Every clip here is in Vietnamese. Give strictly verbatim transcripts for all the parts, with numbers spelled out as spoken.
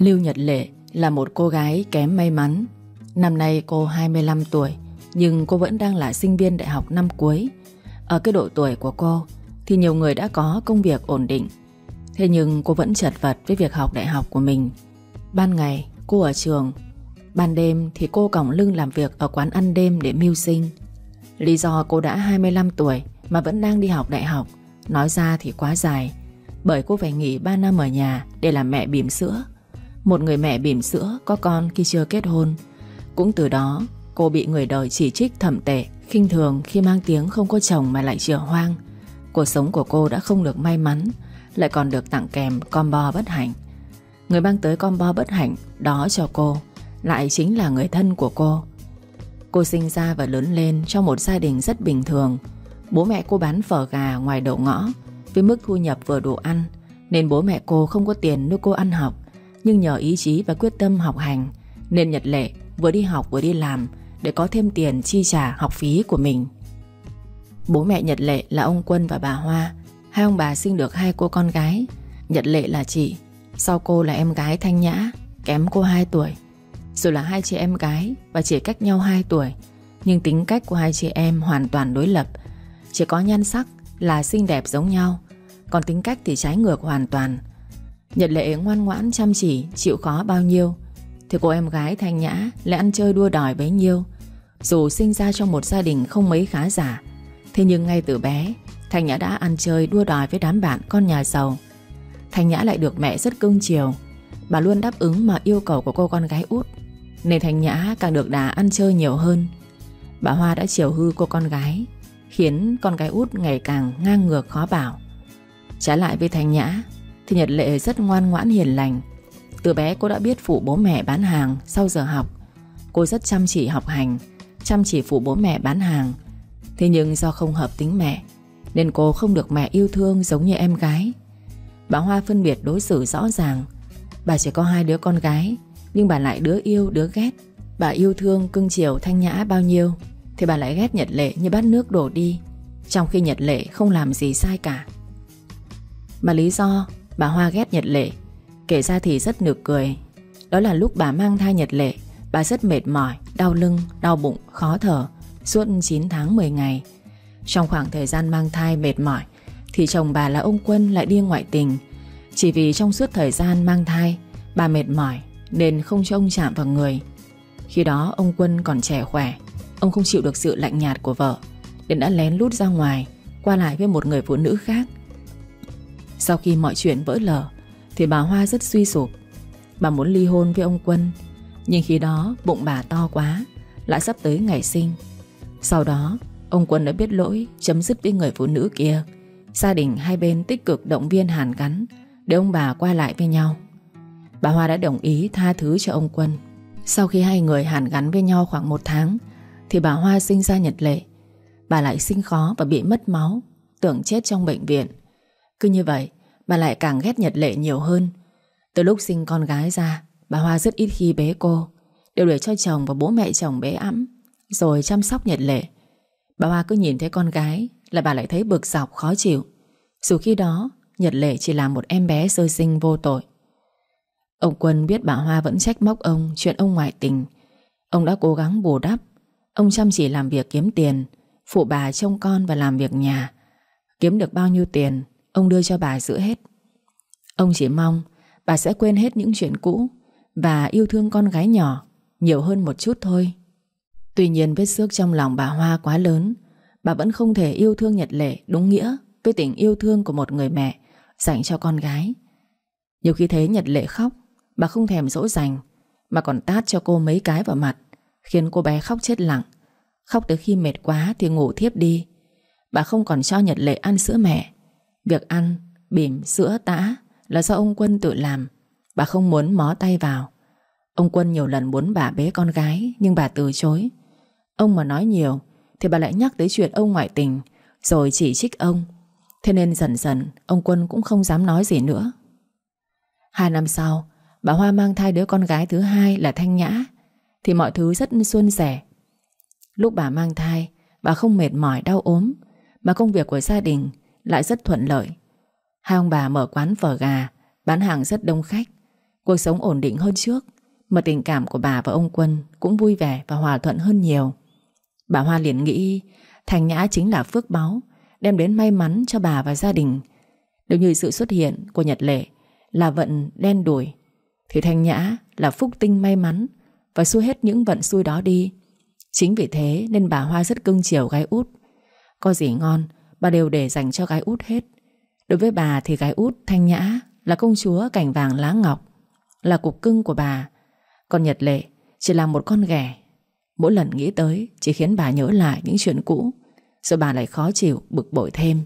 Lưu Nhật Lệ là một cô gái kém may mắn. Năm nay cô hai mươi lăm tuổi, nhưng cô vẫn đang là sinh viên đại học năm cuối. Ở cái độ tuổi của cô thì nhiều người đã có công việc ổn định. Thế nhưng cô vẫn chật vật với việc học đại học của mình. Ban ngày cô ở trường, ban đêm thì cô còng lưng làm việc ở quán ăn đêm để mưu sinh. Lý do cô đã hai mươi lăm tuổi mà vẫn đang đi học đại học nói ra thì quá dài, bởi cô phải nghỉ ba năm ở nhà để làm mẹ bỉm sữa. Một người mẹ bỉm sữa có con khi chưa kết hôn. Cũng từ đó cô bị người đời chỉ trích thậm tệ, khinh thường khi mang tiếng không có chồng mà lại chửa hoang. Cuộc sống của cô đã không được may mắn, lại còn được tặng kèm combo bất hạnh. Người mang tới combo bất hạnh đó cho cô lại chính là người thân của cô. Cô sinh ra và lớn lên trong một gia đình rất bình thường. Bố mẹ cô bán phở gà ngoài đầu ngõ. Với mức thu nhập vừa đủ ăn nên bố mẹ cô không có tiền nuôi cô ăn học. Nhưng nhờ ý chí và quyết tâm học hành nên Nhật Lệ vừa đi học vừa đi làm để có thêm tiền chi trả học phí của mình. Bố mẹ Nhật Lệ là ông Quân và bà Hoa. Hai ông bà sinh được hai cô con gái. Nhật Lệ là chị, sau cô là em gái Thanh Nhã, kém cô hai tuổi. Dù là hai chị em gái và chỉ cách nhau hai tuổi, nhưng tính cách của hai chị em hoàn toàn đối lập. Chỉ có nhan sắc là xinh đẹp giống nhau, còn tính cách thì trái ngược hoàn toàn. Nhật Lệ ngoan ngoãn chăm chỉ, chịu khó bao nhiêu thì cô em gái Thanh Nhã lại ăn chơi đua đòi bấy nhiêu. Dù sinh ra trong một gia đình không mấy khá giả, thế nhưng ngay từ bé Thanh Nhã đã ăn chơi đua đòi với đám bạn con nhà giàu. Thanh Nhã lại được mẹ rất cưng chiều. Bà luôn đáp ứng mọi yêu cầu của cô con gái út, nên Thanh Nhã càng được đà ăn chơi nhiều hơn. Bà Hoa đã chiều hư cô con gái, khiến con gái út ngày càng ngang ngược khó bảo. Trái lại với Thanh Nhã thì Nhật Lệ rất ngoan ngoãn hiền lành. Từ bé cô đã biết phụ bố mẹ bán hàng sau giờ học. Cô rất chăm chỉ học hành, chăm chỉ phụ bố mẹ bán hàng. Thế nhưng do không hợp tính mẹ nên cô không được mẹ yêu thương giống như em gái. Bà Hoa phân biệt đối xử rõ ràng. Bà chỉ có hai đứa con gái, nhưng bà lại đứa yêu đứa ghét. Bà yêu thương cưng chiều Thanh Nhã bao nhiêu thì bà lại ghét Nhật Lệ như bát nước đổ đi, trong khi Nhật Lệ không làm gì sai cả. Mà lý do bà Hoa ghét Nhật Lệ kể ra thì rất nực cười. Đó là lúc bà mang thai Nhật Lệ, bà rất mệt mỏi, đau lưng, đau bụng, khó thở suốt chín tháng mười ngày. Trong khoảng thời gian mang thai mệt mỏi thì chồng bà là ông Quân lại đi ngoại tình. Chỉ vì trong suốt thời gian mang thai bà mệt mỏi nên không cho ông chạm vào người. Khi đó ông Quân còn trẻ khỏe, ông không chịu được sự lạnh nhạt của vợ nên đã lén lút ra ngoài, qua lại với một người phụ nữ khác. Sau khi mọi chuyện vỡ lở thì bà Hoa rất suy sụp. Bà muốn ly hôn với ông Quân, nhưng khi đó bụng bà to quá, lại sắp tới ngày sinh. Sau đó ông Quân đã biết lỗi, chấm dứt với người phụ nữ kia. Gia đình hai bên tích cực động viên hàn gắn để ông bà quay lại với nhau. Bà Hoa đã đồng ý tha thứ cho ông Quân. Sau khi hai người hàn gắn với nhau khoảng một tháng thì bà Hoa sinh ra Nhật Lệ. Bà lại sinh khó và bị mất máu, tưởng chết trong bệnh viện. Cứ như vậy bà lại càng ghét Nhật Lệ nhiều hơn. Từ lúc sinh con gái ra, bà Hoa rất ít khi bế cô, đều để cho chồng và bố mẹ chồng bế ẵm rồi chăm sóc Nhật Lệ. Bà Hoa cứ nhìn thấy con gái là bà lại thấy bực dọc khó chịu, dù khi đó Nhật Lệ chỉ là một em bé sơ sinh vô tội. Ông Quân biết bà Hoa vẫn trách móc ông chuyện ông ngoại tình. Ông đã cố gắng bù đắp. Ông chăm chỉ làm việc kiếm tiền, phụ bà trông con và làm việc nhà. Kiếm được bao nhiêu tiền ông đưa cho bà giữ hết. Ông chỉ mong bà sẽ quên hết những chuyện cũ và yêu thương con gái nhỏ nhiều hơn một chút thôi. Tuy nhiên vết xước trong lòng bà Hoa quá lớn. Bà vẫn không thể yêu thương Nhật Lệ đúng nghĩa với tình yêu thương của một người mẹ dành cho con gái. Nhiều khi thấy Nhật Lệ khóc, bà không thèm dỗ dành mà còn tát cho cô mấy cái vào mặt, khiến cô bé khóc chết lặng. Khóc tới khi mệt quá thì ngủ thiếp đi. Bà không còn cho Nhật Lệ ăn sữa mẹ. Việc ăn, bỉm, sữa, tã là do ông Quân tự làm. Bà không muốn mó tay vào. Ông Quân nhiều lần muốn bà bế con gái, nhưng bà từ chối. Ông mà nói nhiều thì bà lại nhắc tới chuyện ông ngoại tình, rồi chỉ trích ông. Thế nên dần dần ông Quân cũng không dám nói gì nữa. Hai năm sau, bà Hoa mang thai đứa con gái thứ hai là Thanh Nhã, thì mọi thứ rất suôn sẻ. Lúc bà mang thai, bà không mệt mỏi đau ốm, mà công việc của gia đình lại rất thuận lợi. Hai ông bà mở quán phở gà, bán hàng rất đông khách. Cuộc sống ổn định hơn trước, mà tình cảm của bà và ông Quân cũng vui vẻ và hòa thuận hơn nhiều. Bà Hoa liền nghĩ Thanh Nhã chính là phước báu, đem đến may mắn cho bà và gia đình. Nếu như sự xuất hiện của Nhật Lệ là vận đen đủi, thì Thanh Nhã là phúc tinh may mắn và xua hết những vận xui đó đi. Chính vì thế nên bà Hoa rất cưng chiều gái út. Có gì ngon bà đều để dành cho gái út hết. Đối với bà thì gái út Thanh Nhã là công chúa cành vàng lá ngọc, là cục cưng của bà. Còn Nhật Lệ chỉ là một con ghẻ. Mỗi lần nghĩ tới chỉ khiến bà nhớ lại những chuyện cũ, rồi bà lại khó chịu, bực bội thêm.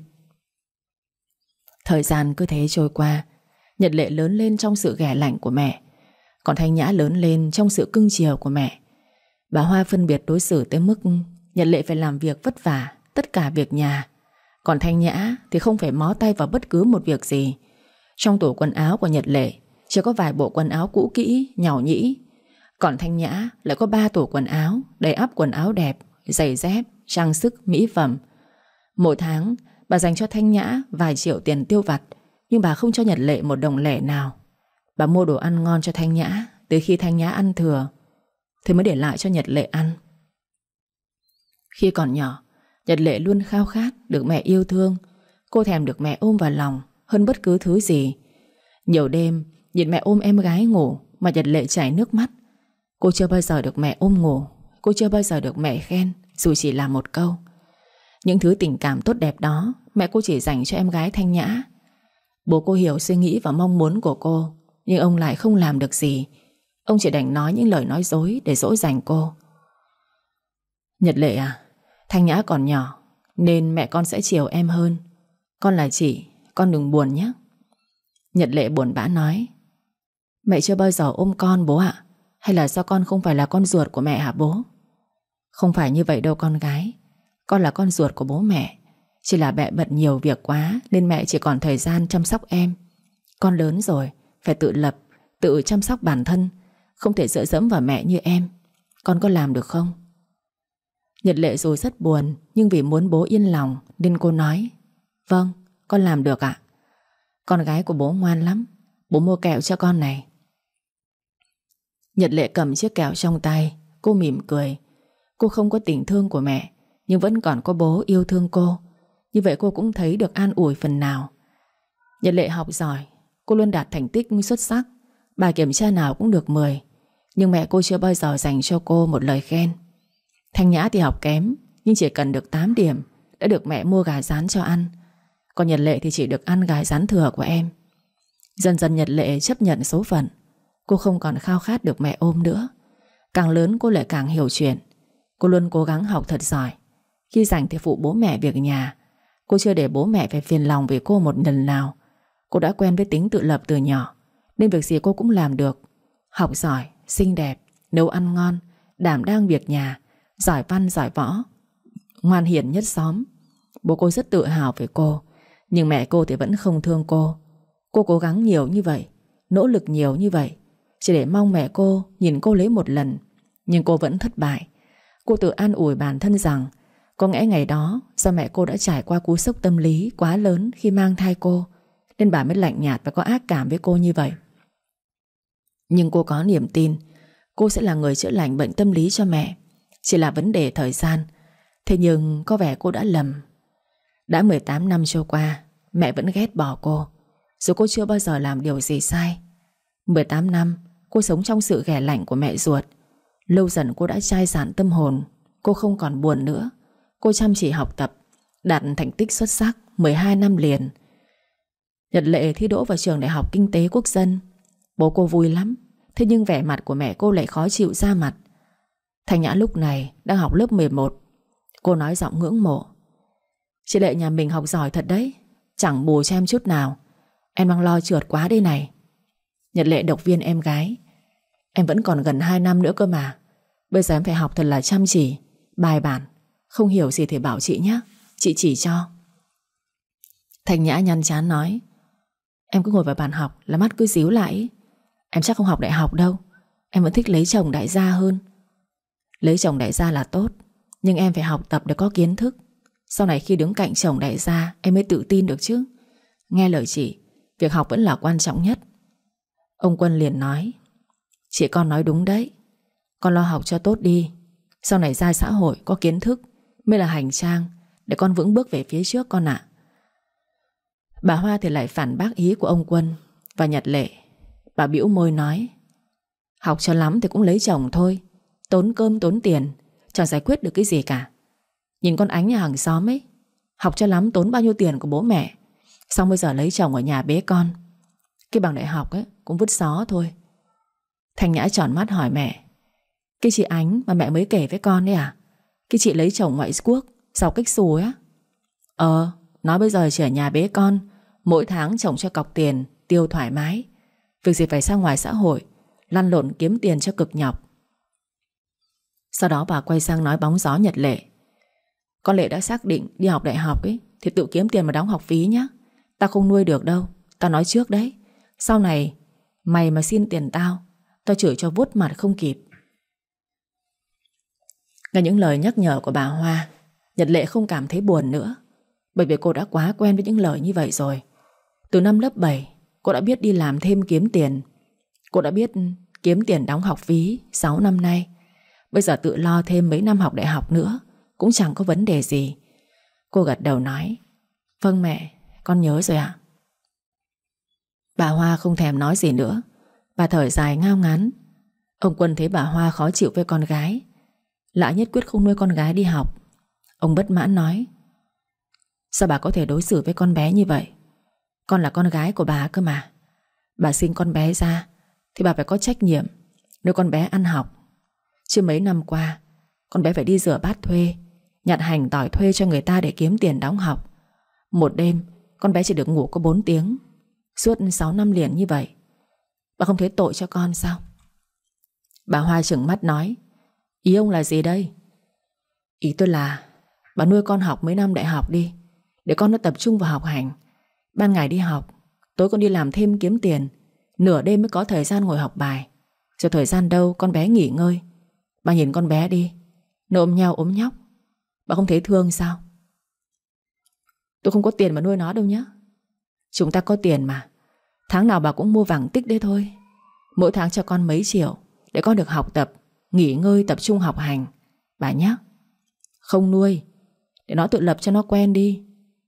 Thời gian cứ thế trôi qua. Nhật Lệ lớn lên trong sự ghẻ lạnh của mẹ, còn Thanh Nhã lớn lên trong sự cưng chiều của mẹ. Bà Hoa phân biệt đối xử tới mức Nhật Lệ phải làm việc vất vả tất cả việc nhà, còn Thanh Nhã thì không phải mó tay vào bất cứ một việc gì. Trong tủ quần áo của Nhật Lệ chỉ có vài bộ quần áo cũ kỹ, nhàu nhĩ, còn Thanh Nhã lại có ba tủ quần áo đầy ắp quần áo đẹp, giày dép, trang sức, mỹ phẩm. Mỗi tháng bà dành cho Thanh Nhã vài triệu tiền tiêu vặt, nhưng bà không cho Nhật Lệ một đồng lẻ nào. Bà mua đồ ăn ngon cho Thanh Nhã, tới khi Thanh Nhã ăn thừa thì mới để lại cho Nhật Lệ ăn. Khi còn nhỏ, Nhật Lệ luôn khao khát được mẹ yêu thương. Cô thèm được mẹ ôm vào lòng hơn bất cứ thứ gì. Nhiều đêm nhìn mẹ ôm em gái ngủ mà Nhật Lệ chảy nước mắt. Cô chưa bao giờ được mẹ ôm ngủ, cô chưa bao giờ được mẹ khen, dù chỉ là một câu. Những thứ tình cảm tốt đẹp đó mẹ cô chỉ dành cho em gái Thanh Nhã. Bố cô hiểu suy nghĩ và mong muốn của cô, nhưng ông lại không làm được gì. Ông chỉ đành nói những lời nói dối để dỗ dành cô. Nhật Lệ à, Thanh Nhã còn nhỏ nên mẹ con sẽ chiều em hơn. Con là chị, con đừng buồn nhé. Nhật Lệ buồn bã nói: Mẹ chưa bao giờ ôm con bố ạ. Hay là do con không phải là con ruột của mẹ hả bố? Không phải như vậy đâu con gái. Con là con ruột của bố mẹ. Chỉ là mẹ bận nhiều việc quá nên mẹ chỉ còn thời gian chăm sóc em. Con lớn rồi, phải tự lập, tự chăm sóc bản thân, không thể dựa dẫm vào mẹ như em. Con có làm được không? Nhật Lệ dù rất buồn, nhưng vì muốn bố yên lòng nên cô nói: Vâng, con làm được ạ. Con gái của bố ngoan lắm. Bố mua kẹo cho con này. Nhật Lệ cầm chiếc kẹo trong tay. Cô mỉm cười. Cô không có tình thương của mẹ, nhưng vẫn còn có bố yêu thương cô. Như vậy cô cũng thấy được an ủi phần nào. Nhật Lệ học giỏi. Cô luôn đạt thành tích xuất sắc. Bài kiểm tra nào cũng được mười. Nhưng mẹ cô chưa bao giờ dành cho cô một lời khen. Thanh Nhã thì học kém, nhưng chỉ cần được tám điểm đã được mẹ mua gà rán cho ăn. Còn Nhật Lệ thì chỉ được ăn gà rán thừa của em. Dần dần Nhật Lệ chấp nhận số phận. Cô không còn khao khát được mẹ ôm nữa. Càng lớn cô lại càng hiểu chuyện. Cô luôn cố gắng học thật giỏi. Khi rảnh thì phụ bố mẹ việc nhà. Cô chưa để bố mẹ phải phiền lòng vì cô một lần nào. Cô đã quen với tính tự lập từ nhỏ, nên việc gì cô cũng làm được. Học giỏi, xinh đẹp, nấu ăn ngon, đảm đang việc nhà, giỏi văn giỏi võ, ngoan hiền nhất xóm. Bố cô rất tự hào về cô. Nhưng mẹ cô thì vẫn không thương cô. Cô cố gắng nhiều như vậy, nỗ lực nhiều như vậy, chỉ để mong mẹ cô nhìn cô lấy một lần. Nhưng cô vẫn thất bại. Cô tự an ủi bản thân rằng có lẽ ngày đó do mẹ cô đã trải qua cú sốc tâm lý quá lớn khi mang thai cô, nên bà mới lạnh nhạt và có ác cảm với cô như vậy. Nhưng cô có niềm tin cô sẽ là người chữa lành bệnh tâm lý cho mẹ. Chỉ là vấn đề thời gian. Thế nhưng có vẻ cô đã lầm. Đã mười tám năm trôi qua, mẹ vẫn ghét bỏ cô, dù cô chưa bao giờ làm điều gì sai. Mười tám năm cô sống trong sự ghẻ lạnh của mẹ ruột. Lâu dần cô đã chai sạn tâm hồn. Cô không còn buồn nữa. Cô chăm chỉ học tập, đạt thành tích xuất sắc mười hai năm liền. Nhật Lệ thi đỗ vào trường Đại học Kinh tế Quốc dân. Bố cô vui lắm. Thế nhưng vẻ mặt của mẹ cô lại khó chịu ra mặt. Thanh Nhã lúc này đang học lớp mười một. Cô nói giọng ngưỡng mộ: Chị Lệ nhà mình học giỏi thật đấy, chẳng bù cho em chút nào. Em đang lo trượt quá đây này. Nhật Lệ động viên em gái: Em vẫn còn gần hai năm nữa cơ mà. Bây giờ em phải học thật là chăm chỉ, bài bản. Không hiểu gì thì bảo chị nhé, chị chỉ cho. Thanh Nhã nhăn chán nói: Em cứ ngồi vào bàn học là mắt cứ díu lại. Em chắc không học đại học đâu. Em vẫn thích lấy chồng đại gia hơn. Lấy chồng đại gia là tốt, nhưng em phải học tập để có kiến thức. Sau này khi đứng cạnh chồng đại gia em mới tự tin được chứ. Nghe lời chị, việc học vẫn là quan trọng nhất. Ông Quân liền nói: Chị con nói đúng đấy. Con lo học cho tốt đi. Sau này ra xã hội có kiến thức mới là hành trang để con vững bước về phía trước con ạ. Bà Hoa thì lại phản bác ý của ông Quân và Nhật Lệ. Bà bĩu môi nói: Học cho lắm thì cũng lấy chồng thôi. Tốn cơm tốn tiền, chẳng giải quyết được cái gì cả. Nhìn con Ánh nhà hàng xóm ấy, học cho lắm tốn bao nhiêu tiền của bố mẹ, xong bây giờ lấy chồng ở nhà bế con. Cái bằng đại học ấy cũng vứt xó thôi. Thanh Nhã tròn mắt hỏi mẹ: Cái chị Ánh mà mẹ mới kể với con đấy à? Cái chị lấy chồng ngoại quốc, giàu cách xù á? Ờ, nói bây giờ chỉ ở nhà bế con, mỗi tháng chồng cho cọc tiền, tiêu thoải mái. Việc gì phải ra ngoài xã hội lăn lộn kiếm tiền cho cực nhọc. Sau đó bà quay sang nói bóng gió Nhật Lệ: Con Lệ đã xác định đi học đại học ấy thì tự kiếm tiền mà đóng học phí nhá. Tao không nuôi được đâu, tao nói trước đấy. Sau này mày mà xin tiền tao, tao chửi cho vuốt mặt không kịp. Nghe những lời nhắc nhở của bà Hoa, Nhật Lệ không cảm thấy buồn nữa, bởi vì cô đã quá quen với những lời như vậy rồi. Từ năm lớp bảy, cô đã biết đi làm thêm kiếm tiền. Cô đã biết kiếm tiền đóng học phí sáu năm nay. Bây giờ tự lo thêm mấy năm học đại học nữa cũng chẳng có vấn đề gì. Cô gật đầu nói: Vâng mẹ, con nhớ rồi ạ. Bà Hoa không thèm nói gì nữa. Bà thở dài ngao ngán. Ông Quân thấy bà Hoa khó chịu với con gái, lại nhất quyết không nuôi con gái đi học. Ông bất mãn nói: Sao bà có thể đối xử với con bé như vậy? Con là con gái của bà cơ mà. Bà sinh con bé ra thì bà phải có trách nhiệm nuôi con bé ăn học. Chứ mấy năm qua con bé phải đi rửa bát thuê, nhặt hành tỏi thuê cho người ta để kiếm tiền đóng học. Một đêm con bé chỉ được ngủ có bốn tiếng, suốt sáu năm liền như vậy. Bà không thấy tội cho con sao? Bà Hoa trừng mắt nói: Ý ông là gì đây? Ý tôi là bà nuôi con học mấy năm đại học đi, để con nó tập trung vào học hành. Ban ngày đi học, tối con đi làm thêm kiếm tiền, nửa đêm mới có thời gian ngồi học bài. Rồi thời gian đâu con bé nghỉ ngơi. Bà nhìn con bé đi, nó ôm nhau ốm nhóc, bà không thấy thương sao? Tôi không có tiền mà nuôi nó đâu nhá. Chúng ta có tiền mà. Tháng nào bà cũng mua vàng tích đấy thôi. Mỗi tháng cho con mấy triệu để con được học tập, nghỉ ngơi, tập trung học hành. Bà nhá. Không nuôi, để nó tự lập cho nó quen đi.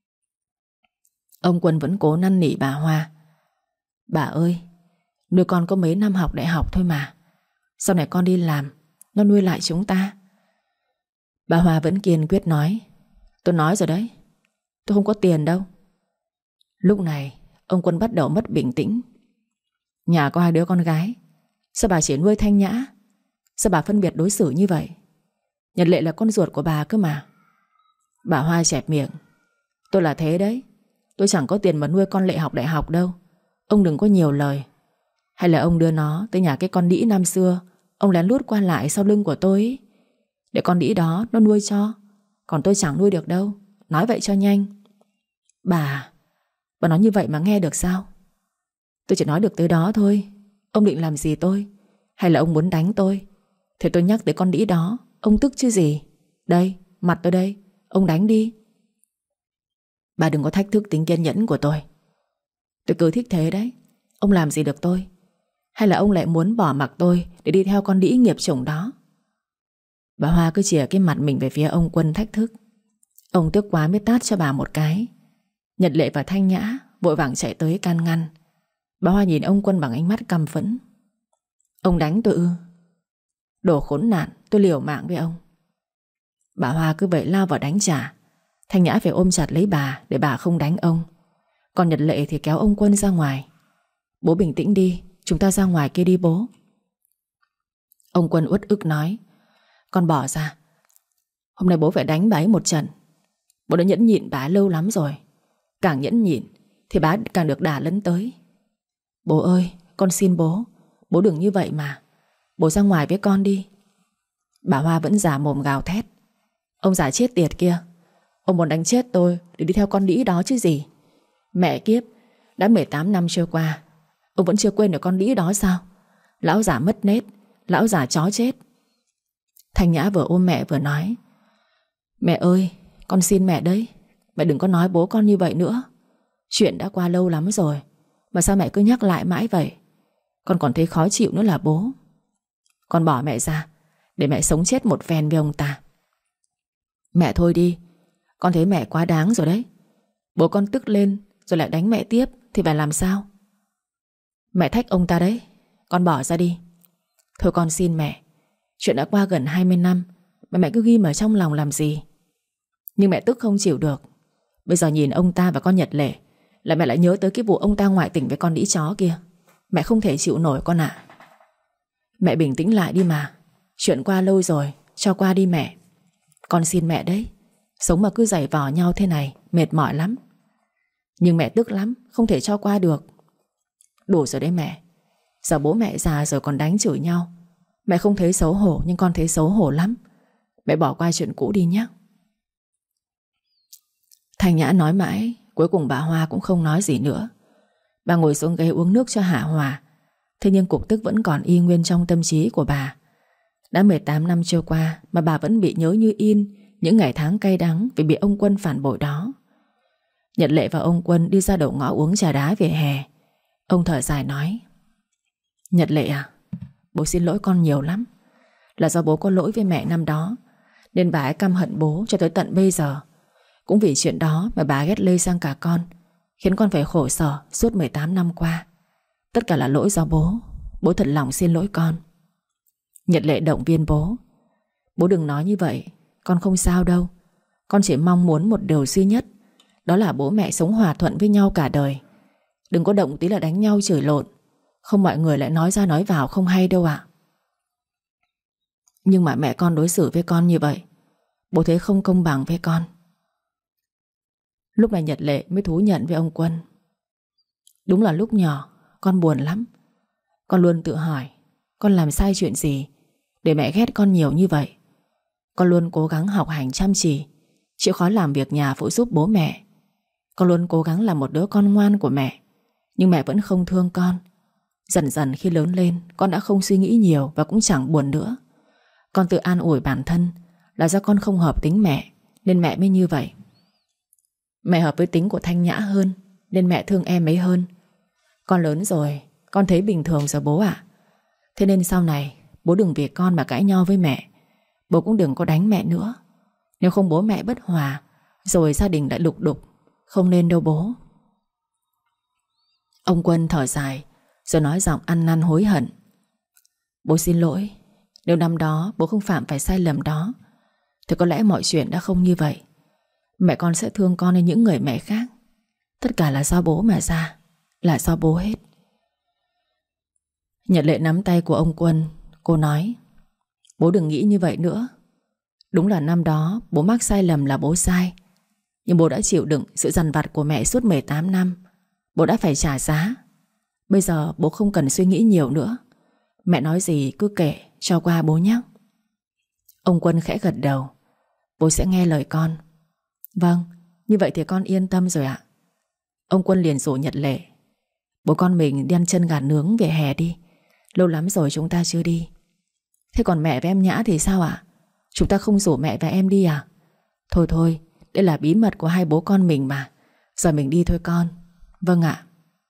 Ông Quân vẫn cố năn nỉ bà Hoa: Bà ơi, nuôi con có mấy năm học đại học thôi mà. Sau này con đi làm, nó nuôi lại chúng ta. Bà Hoa vẫn kiên quyết nói: Tôi nói rồi đấy, tôi không có tiền đâu. Lúc này ông Quân bắt đầu mất bình tĩnh. Nhà có hai đứa con gái, sao bà chỉ nuôi Thanh Nhã? Sao bà phân biệt đối xử như vậy? Nhật Lệ là con ruột của bà cơ mà. Bà Hoa chẹp miệng: Tôi là thế đấy, tôi chẳng có tiền mà nuôi con Lệ học đại học đâu. Ông đừng có nhiều lời. Hay là ông đưa nó tới nhà cái con đĩ năm xưa ông lén lút qua lại sau lưng của tôi ấy, để con đĩ đó nó nuôi cho. Còn tôi chẳng nuôi được đâu. Nói vậy cho nhanh. Bà Bà nói như vậy mà nghe được sao? Tôi chỉ nói được tới đó thôi. Ông định làm gì tôi? Hay là ông muốn đánh tôi? Thế tôi nhắc tới con đĩ đó, ông tức chứ gì. Đây, mặt tôi đây, ông đánh đi. Bà đừng có thách thức tính kiên nhẫn của tôi. Tôi cứ thích thế đấy. Ông làm gì được tôi? Hay là ông lại muốn bỏ mặc tôi để đi theo con đĩ nghiệp chủng đó? Bà Hoa cứ chìa cái mặt mình về phía ông Quân thách thức. Ông tức quá mới tát cho bà một cái. Nhật Lệ và Thanh Nhã vội vàng chạy tới can ngăn. Bà Hoa nhìn ông Quân bằng ánh mắt căm phẫn. Ông đánh tôi ư? Đồ khốn nạn, tôi liều mạng với ông. Bà Hoa cứ vậy lao vào đánh trả. Thanh Nhã phải ôm chặt lấy bà để bà không đánh ông. Còn Nhật Lệ thì kéo ông Quân ra ngoài. Bố bình tĩnh đi, chúng ta ra ngoài kia đi bố. Ông Quân uất ức nói: Con bỏ ra. Hôm nay bố phải đánh bà ấy một trận. Bố đã nhẫn nhịn bà ấy lâu lắm rồi. Càng nhẫn nhịn thì bà càng được đà lấn tới. Bố ơi, con xin bố. Bố đừng như vậy mà. Bố ra ngoài với con đi. Bà Hoa vẫn giả mồm gào thét: Ông già chết tiệt kia, ông muốn đánh chết tôi để đi theo con đĩ đó chứ gì. Mẹ kiếp, đã mười tám năm trôi qua, ông vẫn chưa quên được con đĩ đó sao? Lão già mất nết, lão già chó chết. Thanh Nhã vừa ôm mẹ vừa nói: Mẹ ơi, con xin mẹ đấy, mẹ đừng có nói bố con như vậy nữa. Chuyện đã qua lâu lắm rồi, mà sao mẹ cứ nhắc lại mãi vậy? con còn thấy khó chịu nữa là bố. Con bỏ mẹ ra để mẹ sống chết một phen với ông ta. Mẹ thôi đi, con thấy mẹ quá đáng rồi đấy. Bố con tức lên rồi lại đánh mẹ tiếp thì phải làm sao? Mẹ thách ông ta đấy, con bỏ ra đi. Thôi con xin mẹ, chuyện đã qua gần hai mươi năm mà mẹ cứ ghi mà trong lòng làm gì? Nhưng mẹ tức không chịu được. Bây giờ nhìn ông ta và con Nhật Lệ là mẹ lại nhớ tới cái vụ ông ta ngoại tình với con đĩ chó kia. Mẹ không thể chịu nổi con ạ. Mẹ bình tĩnh lại đi mà. Chuyện qua lâu rồi, cho qua đi mẹ. Con xin mẹ đấy. Sống mà cứ giày vò nhau thế này mệt mỏi lắm. Nhưng mẹ tức lắm, không thể cho qua được. Đủ rồi đấy mẹ. Giờ bố mẹ già rồi còn đánh chửi nhau. Mẹ không thấy xấu hổ, nhưng con thấy xấu hổ lắm. Mẹ bỏ qua chuyện cũ đi nhé. Thanh Nhã nói mãi, cuối cùng bà Hoa cũng không nói gì nữa. Bà ngồi xuống ghế uống nước cho hạ hòa. Thế nhưng cục tức vẫn còn y nguyên trong tâm trí của bà. Đã mười tám năm trôi qua mà bà vẫn bị nhớ như in những ngày tháng cay đắng vì bị ông Quân phản bội đó. Nhật Lệ và ông Quân đi ra đầu ngõ uống trà đá về hè. Ông thở dài nói: Nhật Lệ à, bố xin lỗi con nhiều lắm. Là do bố có lỗi với mẹ năm đó, nên bà ấy căm hận bố cho tới tận bây giờ. Cũng vì chuyện đó mà bà ghét lây sang cả con, khiến con phải khổ sở suốt mười tám năm qua. Tất cả là lỗi do bố. Bố thật lòng xin lỗi con. Nhật Lệ động viên bố: Bố đừng nói như vậy, con không sao đâu. Con chỉ mong muốn một điều duy nhất, đó là bố mẹ sống hòa thuận với nhau cả đời. Đừng có động tí là đánh nhau chửi lộn. Không mọi người lại nói ra nói vào không hay đâu ạ. Nhưng mà mẹ con đối xử với con như vậy, bố thấy không công bằng với con. Lúc này Nhật Lệ mới thú nhận với ông Quân: Đúng là lúc nhỏ con buồn lắm. Con luôn tự hỏi con làm sai chuyện gì để mẹ ghét con nhiều như vậy. Con luôn cố gắng học hành chăm chỉ, chịu khó làm việc nhà phụ giúp bố mẹ. Con luôn cố gắng làm một đứa con ngoan của mẹ, nhưng mẹ vẫn không thương con. Dần dần khi lớn lên, con đã không suy nghĩ nhiều và cũng chẳng buồn nữa. Con tự an ủi bản thân là do con không hợp tính mẹ, nên mẹ mới như vậy. Mẹ hợp với tính của Thanh Nhã hơn, nên mẹ thương em ấy hơn. Con lớn rồi, con thấy bình thường rồi bố ạ. Thế nên sau này bố đừng vì con mà cãi nhau với mẹ. Bố cũng đừng có đánh mẹ nữa. Nếu không bố mẹ bất hòa, rồi gia đình lại lục đục. Không nên đâu bố. Ông Quân thở dài, rồi nói giọng ăn năn hối hận: Bố xin lỗi. Nếu năm đó bố không phạm phải sai lầm đó, thì có lẽ mọi chuyện đã không như vậy. Mẹ con sẽ thương con như những người mẹ khác. Tất cả là do bố mà ra. Là do bố hết. Nhật Lệ nắm tay của ông Quân. Cô nói: Bố đừng nghĩ như vậy nữa. Đúng là năm đó bố mắc sai lầm là bố sai, nhưng bố đã chịu đựng sự dằn vặt của mẹ suốt mười tám năm. Bố đã phải trả giá. Bây giờ bố không cần suy nghĩ nhiều nữa. Mẹ nói gì cứ kể cho qua bố nhé. Ông Quân khẽ gật đầu: Bố sẽ nghe lời con. Vâng, như vậy thì con yên tâm rồi ạ. Ông Quân liền rủ Nhật Lệ: Bố con mình đi ăn chân gà nướng về hè đi. Lâu lắm rồi chúng ta chưa đi. Thế còn mẹ và em Nhã thì sao ạ? Chúng ta không rủ mẹ và em đi à? Thôi thôi, đây là bí mật của hai bố con mình mà. Giờ mình đi thôi con. Vâng ạ.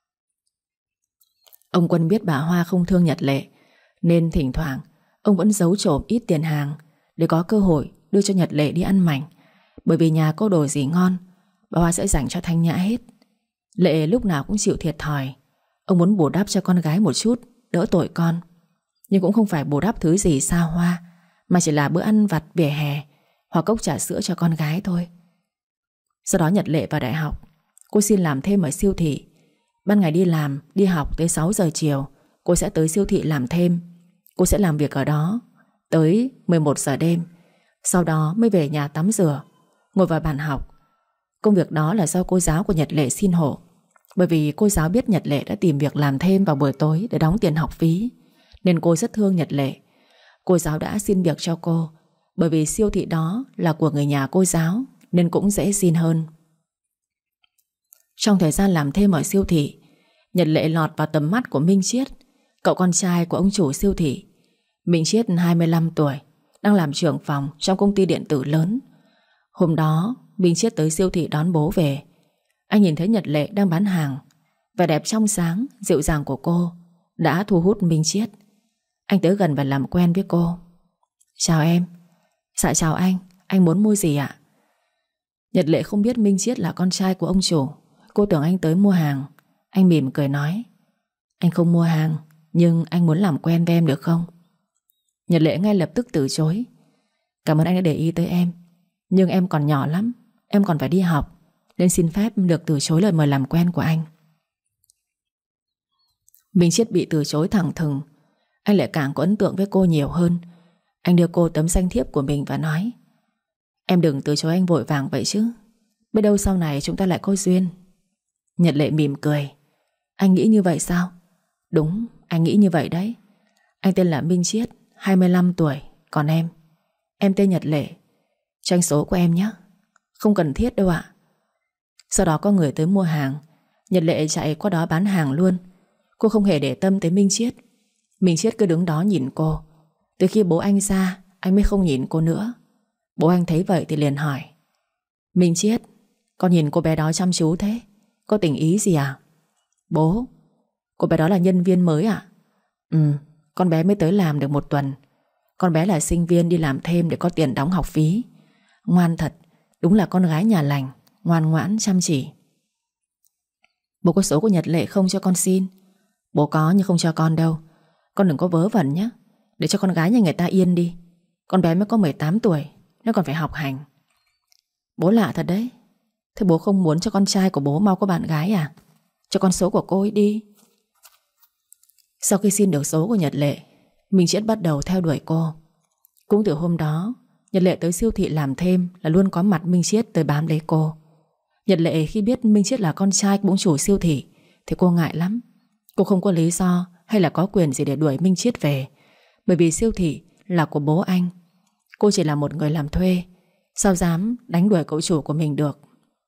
Ông Quân biết bà Hoa không thương Nhật Lệ, nên thỉnh thoảng ông vẫn giấu trộm ít tiền hàng để có cơ hội đưa cho Nhật Lệ đi ăn mảnh. Bởi vì nhà có đồ gì ngon, bà Hoa sẽ dành cho Thanh Nhã hết. Lệ lúc nào cũng chịu thiệt thòi. Ông muốn bù đắp cho con gái một chút, đỡ tội con. Nhưng cũng không phải bù đắp thứ gì xa hoa, mà chỉ là bữa ăn vặt vỉa hè hoặc cốc trà sữa cho con gái thôi. Sau đó Nhật Lệ vào đại học, cô xin làm thêm ở siêu thị. Ban ngày đi làm, đi học tới sáu giờ chiều, cô sẽ tới siêu thị làm thêm. Cô sẽ làm việc ở đó tới mười một giờ đêm. Sau đó mới về nhà tắm rửa, ngồi vào bàn học. Công việc đó là do cô giáo của Nhật Lệ xin hộ. Bởi vì cô giáo biết Nhật Lệ đã tìm việc làm thêm vào buổi tối để đóng tiền học phí, nên cô rất thương Nhật Lệ. Cô giáo đã xin việc cho cô. Bởi vì siêu thị đó là của người nhà cô giáo, nên cũng dễ xin hơn. Trong thời gian làm thêm ở siêu thị, Nhật Lệ lọt vào tầm mắt của Minh Chiết, cậu con trai của ông chủ siêu thị. Minh Chiết hai mươi lăm tuổi, đang làm trưởng phòng trong công ty điện tử lớn. Hôm đó Minh Chiết tới siêu thị đón bố về. Anh nhìn thấy Nhật Lệ đang bán hàng. Vẻ đẹp trong sáng, dịu dàng của cô đã thu hút Minh Chiết. Anh tới gần và làm quen với cô. Chào em. Dạ chào anh. Anh muốn mua gì ạ? Nhật Lệ không biết Minh Chiết là con trai của ông chủ. Cô tưởng anh tới mua hàng. Anh mỉm cười nói: Anh không mua hàng, nhưng anh muốn làm quen với em được không? Nhật Lệ ngay lập tức từ chối: Cảm ơn anh đã để ý tới em, nhưng em còn nhỏ lắm, em còn phải đi học, nên xin phép được từ chối lời mời làm quen của anh. Minh Chiết bị từ chối thẳng thừng. Anh lại càng có ấn tượng với cô nhiều hơn. Anh đưa cô tấm danh thiếp của mình và nói: Em đừng từ chối anh vội vàng vậy chứ, biết đâu sau này chúng ta lại có duyên. Nhật Lệ mỉm cười: Anh nghĩ như vậy sao? Đúng, anh nghĩ như vậy đấy. Anh tên là Minh Chiết, hai mươi lăm tuổi. Còn em? Em tên Nhật Lệ. Cho anh số của em nhé. Không cần thiết đâu ạ. Sau đó có người tới mua hàng. Nhật Lệ chạy qua đó bán hàng luôn. Cô không hề để tâm tới Minh Chiết. Minh Chiết cứ đứng đó nhìn cô. Từ khi bố anh ra, anh mới không nhìn cô nữa. Bố anh thấy vậy thì liền hỏi: Minh Chiết, con nhìn cô bé đó chăm chú thế, có tình ý gì à? Bố, cô bé đó là nhân viên mới à? Ừ, con bé mới tới làm được một tuần. Con bé là sinh viên đi làm thêm để có tiền đóng học phí. Ngoan thật, đúng là con gái nhà lành, ngoan ngoãn chăm chỉ. Bố có số của Nhật Lệ không cho con xin? Bố có nhưng không cho con đâu. Con đừng có vớ vẩn nhé, để cho con gái nhà người ta yên đi. Con bé mới có mười tám tuổi, nó còn phải học hành. Bố lạ thật đấy. Thế bố không muốn cho con trai của bố mau có bạn gái à? Cho con số của cô ấy đi. Sau khi xin được số của Nhật Lệ, Minh Chiết bắt đầu theo đuổi cô. Cũng từ hôm đó, Nhật Lệ tới siêu thị làm thêm là luôn có mặt Minh Chiết tới bám lấy cô. Nhật Lệ khi biết Minh Chiết là con trai của ông chủ siêu thị thì cô ngại lắm. Cô không có lý do hay là có quyền gì để đuổi Minh Chiết về, bởi vì siêu thị là của bố anh. Cô chỉ là một người làm thuê, sao dám đánh đuổi cậu chủ của mình được.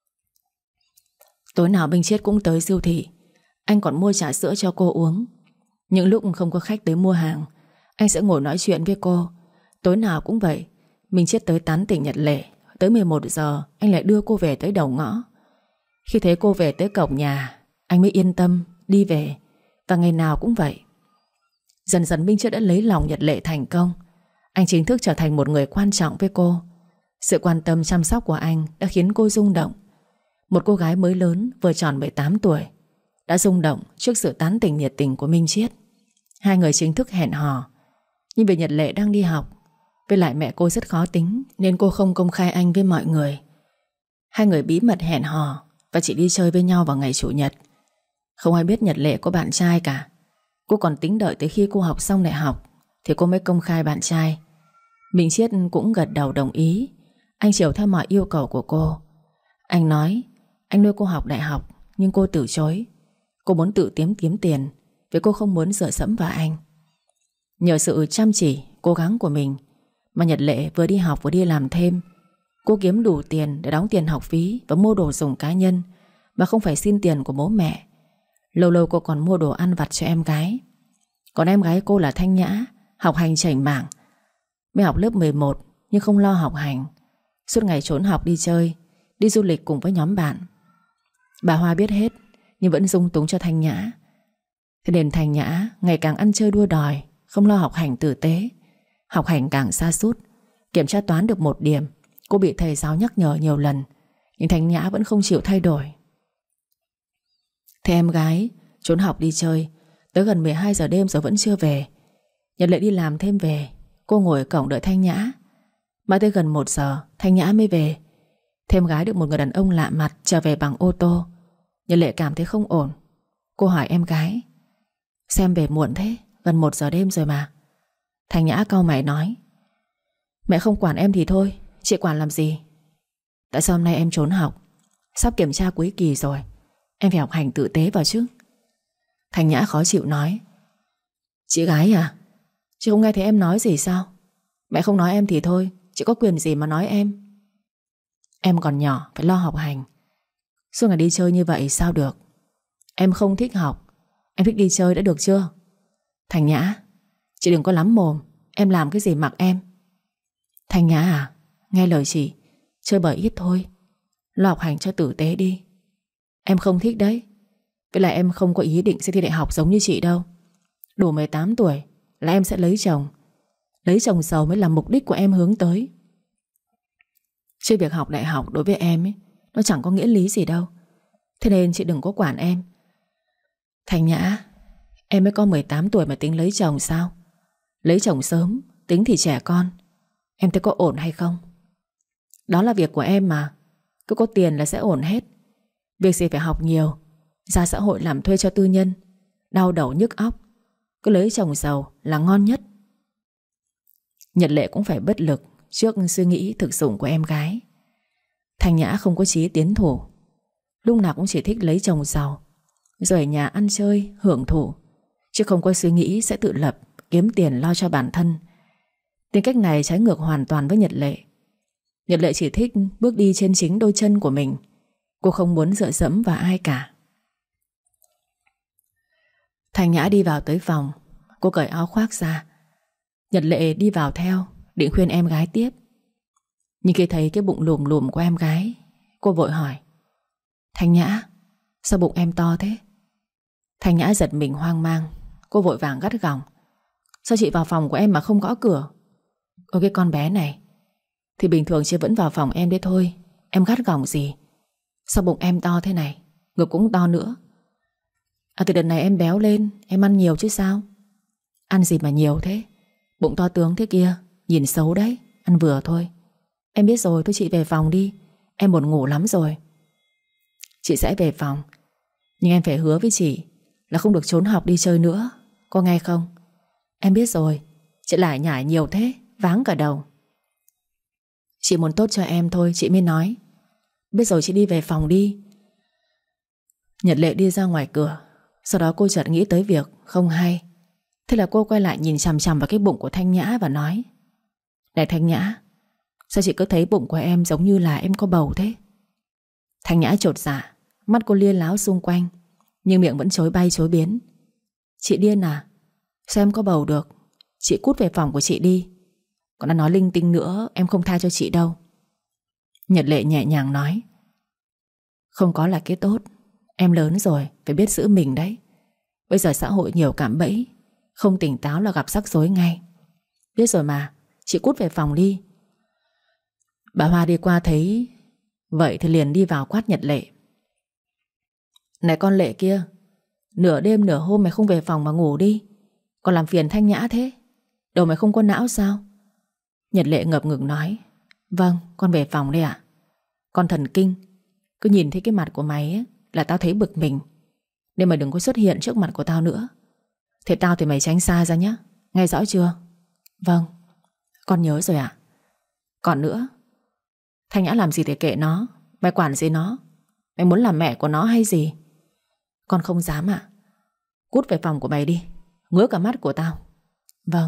Tối nào Minh Chiết cũng tới siêu thị. Anh còn mua trà sữa cho cô uống. Những lúc không có khách tới mua hàng, anh sẽ ngồi nói chuyện với cô. Tối nào cũng vậy. Minh Chiết tới tán tỉnh Nhật Lệ. Tới mười một giờ anh lại đưa cô về tới đầu ngõ. Khi thấy cô về tới cổng nhà, anh mới yên tâm đi về. Và ngày nào cũng vậy. Dần dần Minh Chiết đã lấy lòng Nhật Lệ thành công. Anh chính thức trở thành một người quan trọng với cô. Sự quan tâm chăm sóc của anh đã khiến cô rung động. Một cô gái mới lớn vừa tròn mười tám tuổi đã rung động trước sự tán tỉnh nhiệt tình của Minh Chiết. Hai người chính thức hẹn hò. Nhưng vì Nhật Lệ đang đi học, với lại mẹ cô rất khó tính, nên cô không công khai anh với mọi người. Hai người bí mật hẹn hò và chỉ đi chơi với nhau vào ngày chủ nhật. Không ai biết Nhật Lệ có bạn trai cả. Cô còn tính đợi tới khi cô học xong đại học thì cô mới công khai bạn trai. Minh Chiết cũng gật đầu đồng ý. Anh chiều theo mọi yêu cầu của cô. Anh nói anh nuôi cô học đại học, nhưng cô từ chối. Cô muốn tự kiếm kiếm tiền, vì cô không muốn dựa dẫm vào anh. Nhờ sự chăm chỉ, cố gắng của mình mà Nhật Lệ vừa đi học vừa đi làm thêm. Cô kiếm đủ tiền để đóng tiền học phí và mua đồ dùng cá nhân, mà không phải xin tiền của bố mẹ. Lâu lâu cô còn mua đồ ăn vặt cho em gái. Còn em gái cô là Thanh Nhã, học hành chảnh mảng, mới học lớp mười một nhưng không lo học hành, suốt ngày trốn học đi chơi, đi du lịch cùng với nhóm bạn. Bà Hoa biết hết nhưng vẫn dung túng cho Thanh Nhã. Thế nên Thanh Nhã ngày càng ăn chơi đua đòi, không lo học hành tử tế. Học hành càng sa sút. Kiểm tra toán được một điểm, cô bị thầy giáo nhắc nhở nhiều lần, nhưng Thanh Nhã vẫn không chịu thay đổi. Thế em gái trốn học đi chơi tới gần mười hai giờ đêm rồi vẫn chưa về. Nhật Lệ đi làm thêm về. Cô ngồi ở cổng đợi Thanh Nhã. Mãi tới gần một giờ Thanh Nhã mới về. Thêm gái được một người đàn ông lạ mặt trở về bằng ô tô. Nhật Lệ cảm thấy không ổn. Cô hỏi em gái: Xem về muộn thế, gần một giờ đêm rồi mà. Thanh Nhã cau mày nói: Mẹ không quản em thì thôi, chị quản làm gì? Tại sao hôm nay em trốn học? Sắp kiểm tra cuối kỳ rồi, em phải học hành tử tế vào chứ. Thanh Nhã khó chịu nói: Chị gái à, chị không nghe thấy em nói gì sao? Mẹ không nói em thì thôi, chị có quyền gì mà nói em? Em còn nhỏ, phải lo học hành. Suốt ngày đi chơi như vậy sao được? Em không thích học, em thích đi chơi đã được chưa? Thanh Nhã, chị đừng có lắm mồm. Em làm cái gì mặc em. Thanh Nhã à, nghe lời chị, chơi bời ít thôi, lo học hành cho tử tế đi. Em không thích đấy. Với lại em không có ý định sẽ thi đại học giống như chị đâu. Đủ mười tám tuổi là em sẽ lấy chồng. Lấy chồng giàu mới là mục đích của em hướng tới. Chứ việc học đại học đối với em ấy, nó chẳng có nghĩa lý gì đâu. Thế nên chị đừng có quản em. Thanh Nhã, em mới có mười tám tuổi mà tính lấy chồng sao? Lấy chồng sớm, tính thì trẻ con. Em thấy có ổn hay không? Đó là việc của em mà. Cứ có tiền là sẽ ổn hết. Việc gì phải học nhiều, ra xã hội làm thuê cho tư nhân, đau đầu nhức óc. Cứ lấy chồng giàu là ngon nhất. Nhật Lệ cũng phải bất lực trước suy nghĩ thực dụng của em gái. Thanh Nhã không có chí tiến thủ, lúc nào cũng chỉ thích lấy chồng giàu, rồi ở nhà ăn chơi, hưởng thụ, chứ không có suy nghĩ sẽ tự lập, kiếm tiền lo cho bản thân. Tính cách này trái ngược hoàn toàn với Nhật Lệ. Nhật Lệ chỉ thích bước đi trên chính đôi chân của mình. Cô không muốn dựa dẫm vào ai cả. Thanh Nhã đi vào tới phòng. Cô cởi áo khoác ra. Nhật Lệ đi vào theo, định khuyên em gái tiếp. Nhưng khi thấy cái bụng lùm lùm của em gái, cô vội hỏi: Thanh Nhã, sao bụng em to thế? Thanh Nhã giật mình hoang mang. Cô vội vàng gắt gỏng: Sao chị vào phòng của em mà không gõ cửa? Ôi cái con bé này, thì bình thường chị vẫn vào phòng em đấy thôi. Em gắt gỏng gì? Sao bụng em to thế này? Ngực cũng to nữa. À từ đợt này em béo lên, em ăn nhiều chứ sao? Ăn gì mà nhiều thế? Bụng to tướng thế kia, nhìn xấu đấy. Ăn vừa thôi. Em biết rồi, thôi chị về phòng đi. Em buồn ngủ lắm rồi. Chị sẽ về phòng, nhưng em phải hứa với chị là không được trốn học đi chơi nữa. Có nghe không? Em biết rồi. Chị lại nhải nhiều thế, váng cả đầu. Chị muốn tốt cho em thôi, chị mới nói. Biết rồi, chị đi về phòng đi. Nhật Lệ đi ra ngoài cửa. Sau đó cô chợt nghĩ tới việc không hay. Thế là cô quay lại nhìn chằm chằm vào cái bụng của Thanh Nhã và nói: Này Thanh Nhã, sao chị cứ thấy bụng của em giống như là em có bầu thế? Thanh Nhã chột dạ, mắt cô lia láo xung quanh, nhưng miệng vẫn chối bay chối biến. Chị điên à? Sao em có bầu được? Chị cút về phòng của chị đi. Còn đã nói linh tinh nữa, em không tha cho chị đâu. Nhật Lệ nhẹ nhàng nói: Không có là cái tốt. Em lớn rồi, phải biết giữ mình đấy. Bây giờ xã hội nhiều cạm bẫy, không tỉnh táo là gặp rắc rối ngay. Biết rồi mà, chị cút về phòng đi. Bà Hoa đi qua thấy vậy thì liền đi vào quát Nhật Lệ: Này con Lệ kia, nửa đêm nửa hôm mày không về phòng mà ngủ đi, còn làm phiền Thanh Nhã thế. Đầu mày không có não sao? Nhật Lệ ngập ngừng nói: Vâng, con về phòng đây ạ. Con thần kinh, cứ nhìn thấy cái mặt của mày ấy, là tao thấy bực mình. Nên mày đừng có xuất hiện trước mặt của tao nữa. Thế tao thì mày tránh xa ra nhé. Nghe rõ chưa? Vâng, con nhớ rồi ạ. Còn nữa, Thanh Nhã làm gì thì kệ nó. Mày quản gì nó? Mày muốn làm mẹ của nó hay gì? Con không dám ạ. Cút về phòng của mày đi, ngứa cả mắt của tao. Vâng.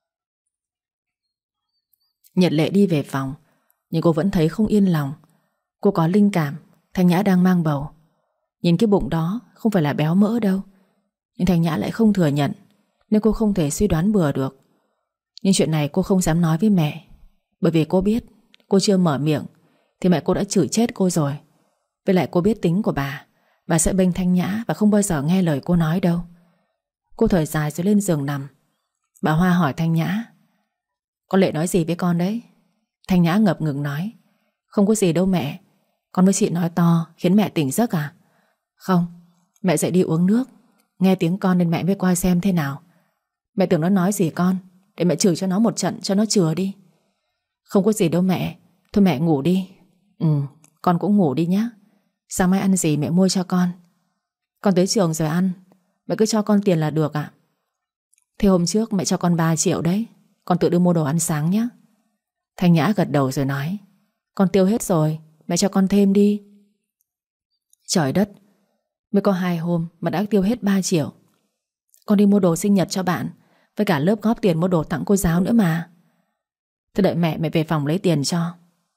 Nhật Lệ đi về phòng, nhưng cô vẫn thấy không yên lòng. Cô có linh cảm Thanh Nhã đang mang bầu. Nhìn cái bụng đó không phải là béo mỡ đâu, nhưng Thanh Nhã lại không thừa nhận, nên cô không thể suy đoán bừa được. Nhưng chuyện này cô không dám nói với mẹ, bởi vì cô biết cô chưa mở miệng thì mẹ cô đã chửi chết cô rồi. Với lại cô biết tính của bà, bà sẽ bênh Thanh Nhã và không bao giờ nghe lời cô nói đâu. Cô thở dài rồi lên giường nằm. Bà Hoa hỏi Thanh Nhã: Con Lệ nói gì với con đấy? Thanh Nhã ngập ngừng nói: Không có gì đâu mẹ. Con với chị nói to khiến mẹ tỉnh giấc à? Không, mẹ dậy đi uống nước. Nghe tiếng con nên mẹ mới qua xem thế nào. Mẹ tưởng nó nói gì con, để mẹ chửi cho nó một trận cho nó chừa đi. Không có gì đâu mẹ. Thôi mẹ ngủ đi. Ừ, con cũng ngủ đi nhé. Sáng mai ăn gì mẹ mua cho con. Con tới trường rồi ăn. Mẹ cứ cho con tiền là được ạ. Thế hôm trước mẹ cho con ba triệu đấy, con tự đưa mua đồ ăn sáng nhé. Thanh Nhã gật đầu rồi nói: Con tiêu hết rồi, mẹ cho con thêm đi. Trời đất, mới có hai hôm mà đã tiêu hết ba triệu. Con đi mua đồ sinh nhật cho bạn, với cả lớp góp tiền mua đồ tặng cô giáo nữa mà. Thế đợi mẹ mẹ về phòng lấy tiền cho.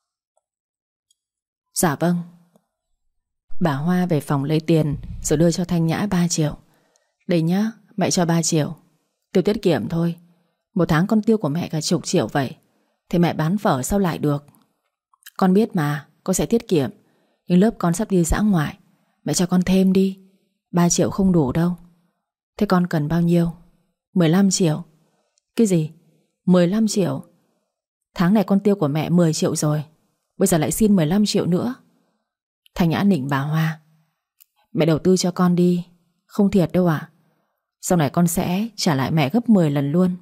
Dạ vâng. Bà Hoa về phòng lấy tiền rồi đưa cho Thanh Nhã ba triệu. Đây nhá, mẹ cho ba triệu. Tiêu tiết kiệm thôi. Một tháng con tiêu của mẹ cả chục triệu vậy, thì mẹ bán phở sao lại được. Con biết mà, con sẽ tiết kiệm. Nhưng lớp con sắp đi dã ngoại, mẹ cho con thêm đi. Ba triệu không đủ đâu. Thế con cần bao nhiêu? mười lăm triệu? Cái gì? mười lăm triệu? Tháng này con tiêu của mẹ mười triệu rồi, bây giờ lại xin mười lăm triệu nữa. Thanh Nhã nịnh bà Hoa: Mẹ đầu tư cho con đi, không thiệt đâu ạ. Sau này con sẽ trả lại mẹ gấp mười lần luôn.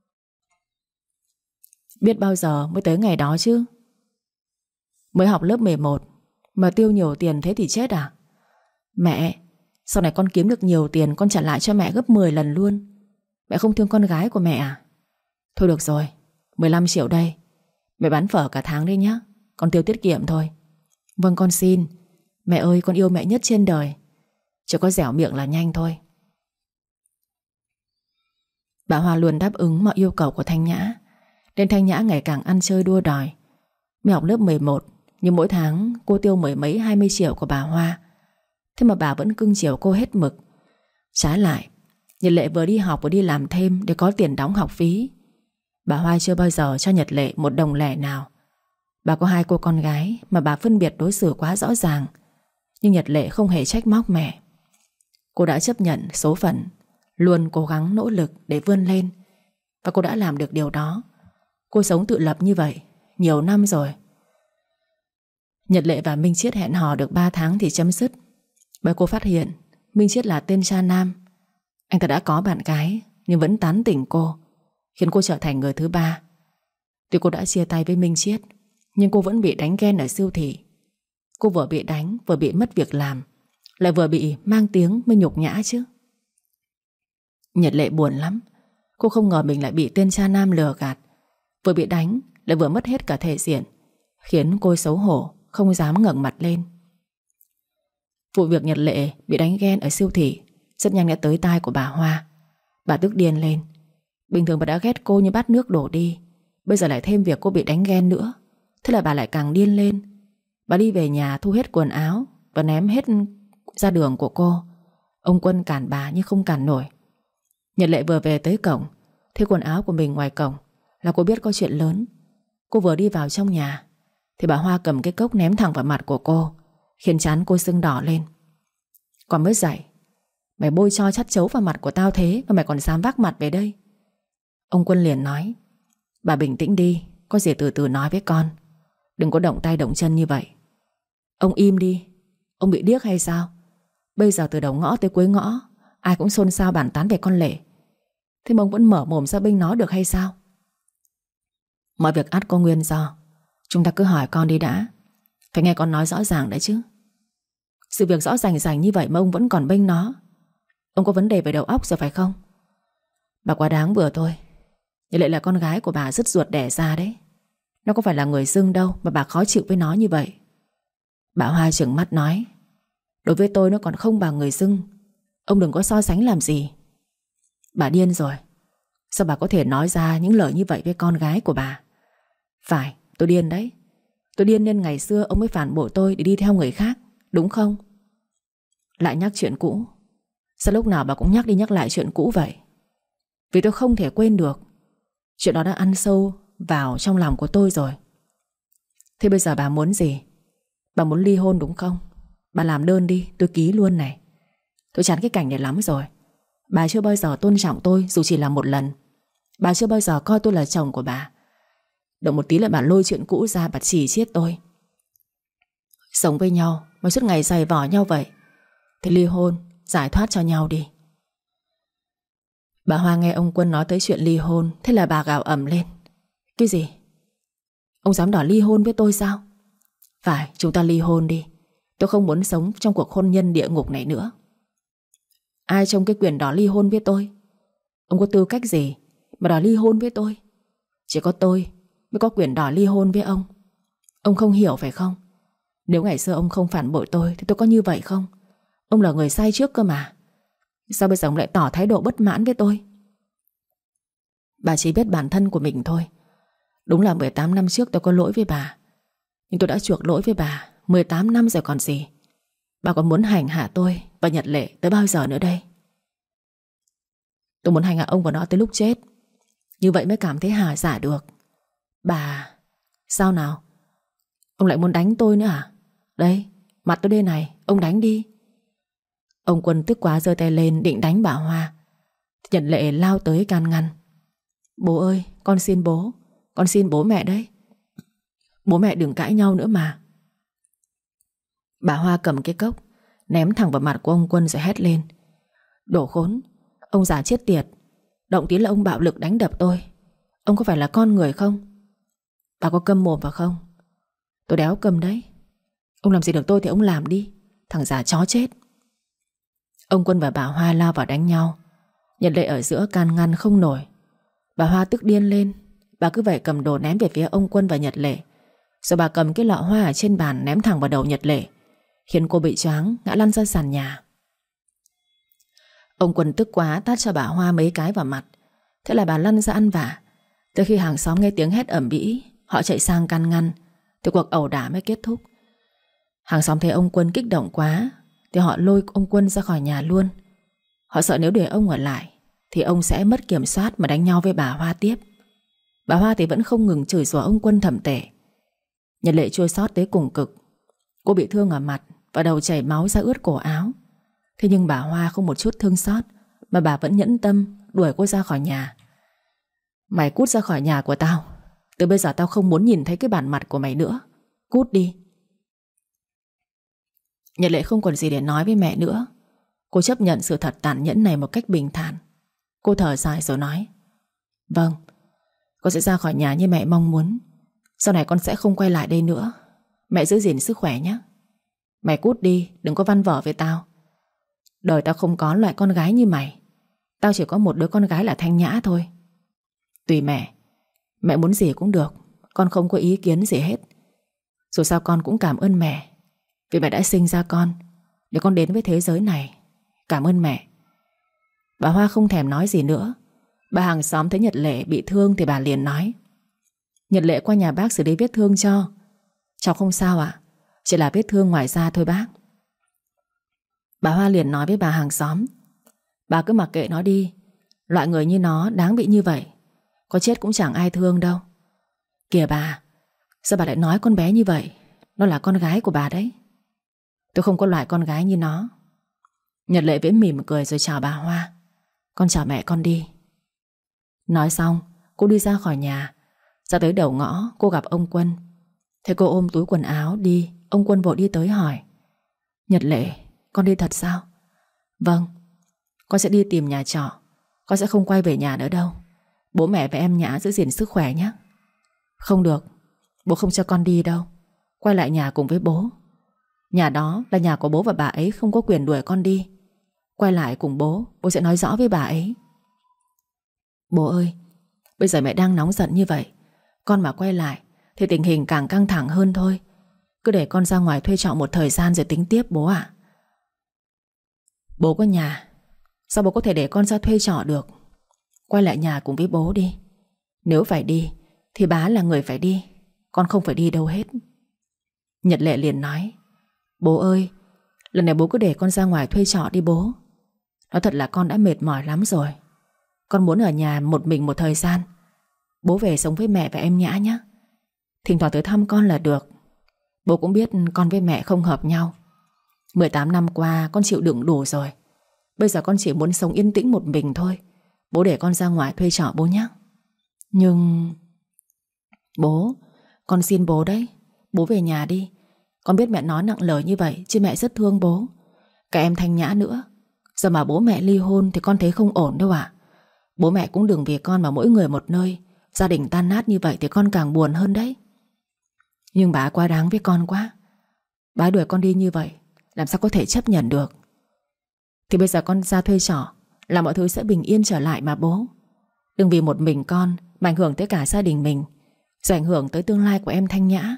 Biết bao giờ mới tới ngày đó chứ. Mới học lớp mười một mà tiêu nhiều tiền thế thì chết à? Mẹ, sau này con kiếm được nhiều tiền, con trả lại cho mẹ gấp mười lần luôn. Mẹ không thương con gái của mẹ à? Thôi được rồi, mười lăm triệu đây. Mẹ bán phở cả tháng đi nhá, con tiêu tiết kiệm thôi. Vâng con xin. Mẹ ơi, con yêu mẹ nhất trên đời. Chỉ có dẻo miệng là nhanh thôi. Bà Hoa luôn đáp ứng mọi yêu cầu của Thanh Nhã, nên Thanh Nhã ngày càng ăn chơi đua đòi. Mới học lớp mười một, nhưng mỗi tháng cô tiêu mười mấy hai mươi triệu của bà Hoa. Thế mà bà vẫn cưng chiều cô hết mực. Trái lại, Nhật Lệ vừa đi học vừa đi làm thêm để có tiền đóng học phí. Bà Hoa chưa bao giờ cho Nhật Lệ một đồng lẻ nào. Bà có hai cô con gái mà bà phân biệt đối xử quá rõ ràng. Nhưng Nhật Lệ không hề trách móc mẹ. Cô đã chấp nhận số phận, luôn cố gắng nỗ lực để vươn lên. Và cô đã làm được điều đó. Cô sống tự lập như vậy nhiều năm rồi. Nhật Lệ và Minh Chiết hẹn hò được ba tháng thì chấm dứt, bởi cô phát hiện Minh Chiết là tên cha nam. Anh ta đã có bạn gái nhưng vẫn tán tỉnh cô, khiến cô trở thành người thứ ba. Tuy cô đã chia tay với Minh Chiết, nhưng cô vẫn bị đánh ghen ở siêu thị. Cô vừa bị đánh, vừa bị mất việc làm, lại vừa bị mang tiếng mới nhục nhã chứ. Nhật Lệ buồn lắm. Cô không ngờ mình lại bị tên cha nam lừa gạt. Vừa bị đánh, lại vừa mất hết cả thể diện, khiến cô xấu hổ, không dám ngẩng mặt lên. Vụ việc Nhật Lệ bị đánh ghen ở siêu thị rất nhanh đã tới tai của bà Hoa. Bà tức điên lên. Bình thường bà đã ghét cô như bát nước đổ đi, bây giờ lại thêm việc cô bị đánh ghen nữa. Thế là bà lại càng điên lên. Bà đi về nhà thu hết quần áo và ném hết ra đường của cô. Ông Quân cản bà nhưng không cản nổi. Nhật Lệ vừa về tới cổng, thấy quần áo của mình ngoài cổng là cô biết có chuyện lớn. Cô vừa đi vào trong nhà thì bà Hoa cầm cái cốc ném thẳng vào mặt của cô, khiến trán cô sưng đỏ lên. Còn mới dậy, mày bôi cho chát chấu vào mặt của tao thế mà mày còn dám vác mặt về đây. Ông Quân liền nói: Bà bình tĩnh đi, có gì từ từ nói với con. Đừng có động tay động chân như vậy. Ông im đi. Ông bị điếc hay sao? Bây giờ từ đầu ngõ tới cuối ngõ ai cũng xôn xao bàn tán về con Lệ. Thế mà ông vẫn mở mồm ra bênh nó được hay sao? Mọi việc ắt có nguyên do. Chúng ta cứ hỏi con đi đã. Phải nghe con nói rõ ràng đấy chứ. Sự việc rõ ràng ràng như vậy mà ông vẫn còn bênh nó. Ông có vấn đề về đầu óc rồi phải không? Bà quá đáng vừa thôi. Như Lệ là con gái của bà dứt ruột đẻ ra đấy. Nó có phải là người dưng đâu mà bà khó chịu với nó như vậy. Bà Hoa trừng mắt nói: Đối với tôi nó còn không bằng người dưng. Ông đừng có so sánh làm gì. Bà điên rồi. Sao bà có thể nói ra những lời như vậy với con gái của bà? Phải, tôi điên đấy. Tôi điên nên ngày xưa ông mới phản bội tôi để đi theo người khác, đúng không? Lại nhắc chuyện cũ. Sao lúc nào bà cũng nhắc đi nhắc lại chuyện cũ vậy? Vì tôi không thể quên được. Chuyện đó đã ăn sâu vào trong lòng của tôi rồi. Thế bây giờ bà muốn gì? Bà muốn ly hôn đúng không? Bà làm đơn đi, tôi ký luôn này. Tôi chán cái cảnh này lắm rồi. Bà chưa bao giờ tôn trọng tôi dù chỉ là một lần. Bà chưa bao giờ coi tôi là chồng của bà. Động một tí là bà lôi chuyện cũ ra, bà chỉ chiết tôi. Sống với nhau mà suốt ngày giày vò nhau vậy thì ly hôn, giải thoát cho nhau đi. Bà Hoa nghe ông Quân nói tới chuyện ly hôn, thế là bà gào ầm lên: Cái gì? Ông dám đòi ly hôn với tôi sao? Phải, chúng ta ly hôn đi. Tôi không muốn sống trong cuộc hôn nhân địa ngục này nữa. Ai trong cái quyền đòi ly hôn với tôi? Ông có tư cách gì mà đòi ly hôn với tôi? Chỉ có tôi mới có quyền đòi ly hôn với ông. Ông không hiểu phải không? Nếu ngày xưa ông không phản bội tôi thì tôi có như vậy không? Ông là người sai trước cơ mà. Sao bây giờ ông lại tỏ thái độ bất mãn với tôi? Bà chỉ biết bản thân của mình thôi. Đúng là mười tám năm trước tôi có lỗi với bà, nhưng tôi đã chuộc lỗi với bà mười tám năm rồi còn gì. Bà còn muốn hành hạ tôi và Nhật Lệ tới bao giờ nữa đây? Tôi muốn hành hạ ông và nó tới lúc chết. Như vậy mới cảm thấy hà giả được. Bà... Sao nào? Ông lại muốn đánh tôi nữa à? Đây, mặt tôi đây này, ông đánh đi. Ông Quân tức quá giơ tay lên định đánh bà Hoa. thì Nhật Lệ lao tới can ngăn. Bố ơi, con xin bố, con xin bố mẹ đấy. Bố mẹ đừng cãi nhau nữa mà. Bà Hoa cầm cái cốc ném thẳng vào mặt của ông Quân rồi hét lên. Đồ khốn, ông già chết tiệt, động tí là ông bạo lực đánh đập tôi. Ông có phải là con người không? Bà có câm mồm vào không? Tôi đéo câm đấy. Ông làm gì được tôi thì ông làm đi, thằng già chó chết. Ông Quân và bà Hoa lao vào đánh nhau. Nhật Lệ ở giữa can ngăn không nổi. Bà Hoa tức điên lên. Bà cứ vậy cầm đồ ném về phía ông Quân và Nhật Lệ. Rồi bà cầm cái lọ hoa ở trên bàn ném thẳng vào đầu Nhật Lệ, khiến cô bị choáng ngã lăn ra sàn nhà. Ông Quân tức quá tát cho bà Hoa mấy cái vào mặt. Thế là bà lăn ra ăn vạ. Tới khi hàng xóm nghe tiếng hét ầm ĩ, họ chạy sang can ngăn, thì cuộc ẩu đả mới kết thúc. Hàng xóm thấy ông Quân kích động quá thì họ lôi ông Quân ra khỏi nhà luôn. Họ sợ nếu để ông ở lại thì ông sẽ mất kiểm soát mà đánh nhau với bà Hoa tiếp. Bà Hoa thì vẫn không ngừng chửi rủa ông Quân thậm tệ. Nhật Lệ chua xót tới cùng cực. Cô bị thương ở mặt và đầu chảy máu ra ướt cổ áo. Thế nhưng bà Hoa không một chút thương xót, mà bà vẫn nhẫn tâm đuổi cô ra khỏi nhà. Mày cút ra khỏi nhà của tao. Từ bây giờ tao không muốn nhìn thấy cái bản mặt của mày nữa. Cút đi. Nhật Lệ không còn gì để nói với mẹ nữa. Cô chấp nhận sự thật tàn nhẫn này một cách bình thản. Cô thở dài rồi nói. Vâng, con sẽ ra khỏi nhà như mẹ mong muốn. Sau này con sẽ không quay lại đây nữa. Mẹ giữ gìn sức khỏe nhé. Mày cút đi, đừng có văn vở với tao. Đời tao không có loại con gái như mày. Tao chỉ có một đứa con gái là Thanh Nhã thôi. Tùy mẹ. Mẹ muốn gì cũng được. Con không có ý kiến gì hết. Dù sao con cũng cảm ơn mẹ, vì mẹ đã sinh ra con để con đến với thế giới này. Cảm ơn mẹ. Bà Hoa không thèm nói gì nữa. Bà hàng xóm thấy Nhật Lệ bị thương thì bà liền nói. Nhật Lệ qua nhà bác xử lý vết thương cho. Cháu không sao ạ, chỉ là vết thương ngoài da thôi bác. Bà Hoa liền nói với bà hàng xóm. Bà cứ mặc kệ nó đi. Loại người như nó đáng bị như vậy. Có chết cũng chẳng ai thương đâu. Kìa bà, sao bà lại nói con bé như vậy? Nó là con gái của bà đấy. Tôi không có loại con gái như nó. Nhật Lệ vẫn mỉm cười rồi chào bà Hoa. Con chào mẹ con đi. Nói xong cô đi ra khỏi nhà. Ra tới đầu ngõ cô gặp ông Quân. Thấy cô ôm túi quần áo đi, ông Quân vội đi tới hỏi. Nhật Lệ, con đi thật sao? Vâng, con sẽ đi tìm nhà trọ. Con sẽ không quay về nhà nữa đâu. Bố mẹ và em Nhã giữ gìn sức khỏe nhé. Không được, bố không cho con đi đâu. Quay lại nhà cùng với bố. Nhà đó là nhà của bố và bà ấy không có quyền đuổi con đi. Quay lại cùng bố, bố sẽ nói rõ với bà ấy. Bố ơi, bây giờ mẹ đang nóng giận như vậy. Con mà quay lại thì tình hình càng căng thẳng hơn thôi. Cứ để con ra ngoài thuê trọ một thời gian rồi tính tiếp bố ạ. Bố có nhà, sao bố có thể để con ra thuê trọ được? Quay lại nhà cùng với bố đi. Nếu phải đi thì bá là người phải đi. Con không phải đi đâu hết. Nhật Lệ liền nói. Bố ơi, lần này bố cứ để con ra ngoài thuê trọ đi bố. Nói thật là con đã mệt mỏi lắm rồi. Con muốn ở nhà một mình một thời gian. Bố về sống với mẹ và em Nhã nhé. Thỉnh thoảng tới thăm con là được. Bố cũng biết con với mẹ không hợp nhau. mười tám năm qua con chịu đựng đủ rồi. Bây giờ con chỉ muốn sống yên tĩnh một mình thôi. Bố để con ra ngoài thuê trọ bố nhé. Nhưng... Bố, con xin bố đấy. Bố về nhà đi. Con biết mẹ nói nặng lời như vậy, chứ mẹ rất thương bố. Cả em Thanh Nhã nữa. Giờ mà bố mẹ ly hôn thì con thấy không ổn đâu ạ. Bố mẹ cũng đừng vì con mà mỗi người một nơi. Gia đình tan nát như vậy thì con càng buồn hơn đấy. Nhưng bà quá đáng với con quá. Bà đuổi con đi như vậy, làm sao có thể chấp nhận được. Thì bây giờ con ra thuê trọ là mọi thứ sẽ bình yên trở lại mà bố. Đừng vì một mình con mà ảnh hưởng tới cả gia đình mình, rồi ảnh hưởng tới tương lai của em Thanh Nhã.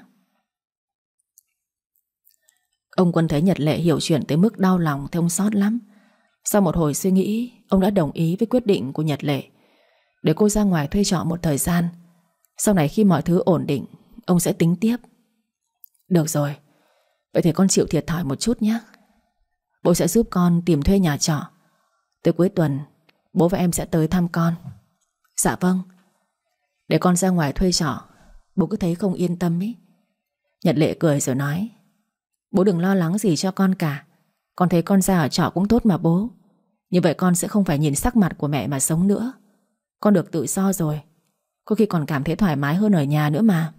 Ông Quân thấy Nhật Lệ hiểu chuyện tới mức đau lòng thì ông xót lắm. Sau một hồi suy nghĩ, ông đã đồng ý với quyết định của Nhật Lệ, để cô ra ngoài thuê trọ một thời gian. Sau này khi mọi thứ ổn định, ông sẽ tính tiếp. Được rồi, vậy thì con chịu thiệt thòi một chút nhé. Bố sẽ giúp con tìm thuê nhà trọ. Tới cuối tuần bố và em sẽ tới thăm con. Dạ vâng. Để con ra ngoài thuê trọ, bố cứ thấy không yên tâm ý. Nhật Lệ cười rồi nói. Bố đừng lo lắng gì cho con cả. Con thấy con ra ở trọ cũng tốt mà bố. Như vậy con sẽ không phải nhìn sắc mặt của mẹ mà sống nữa. Con được tự do rồi, có khi còn cảm thấy thoải mái hơn ở nhà nữa mà.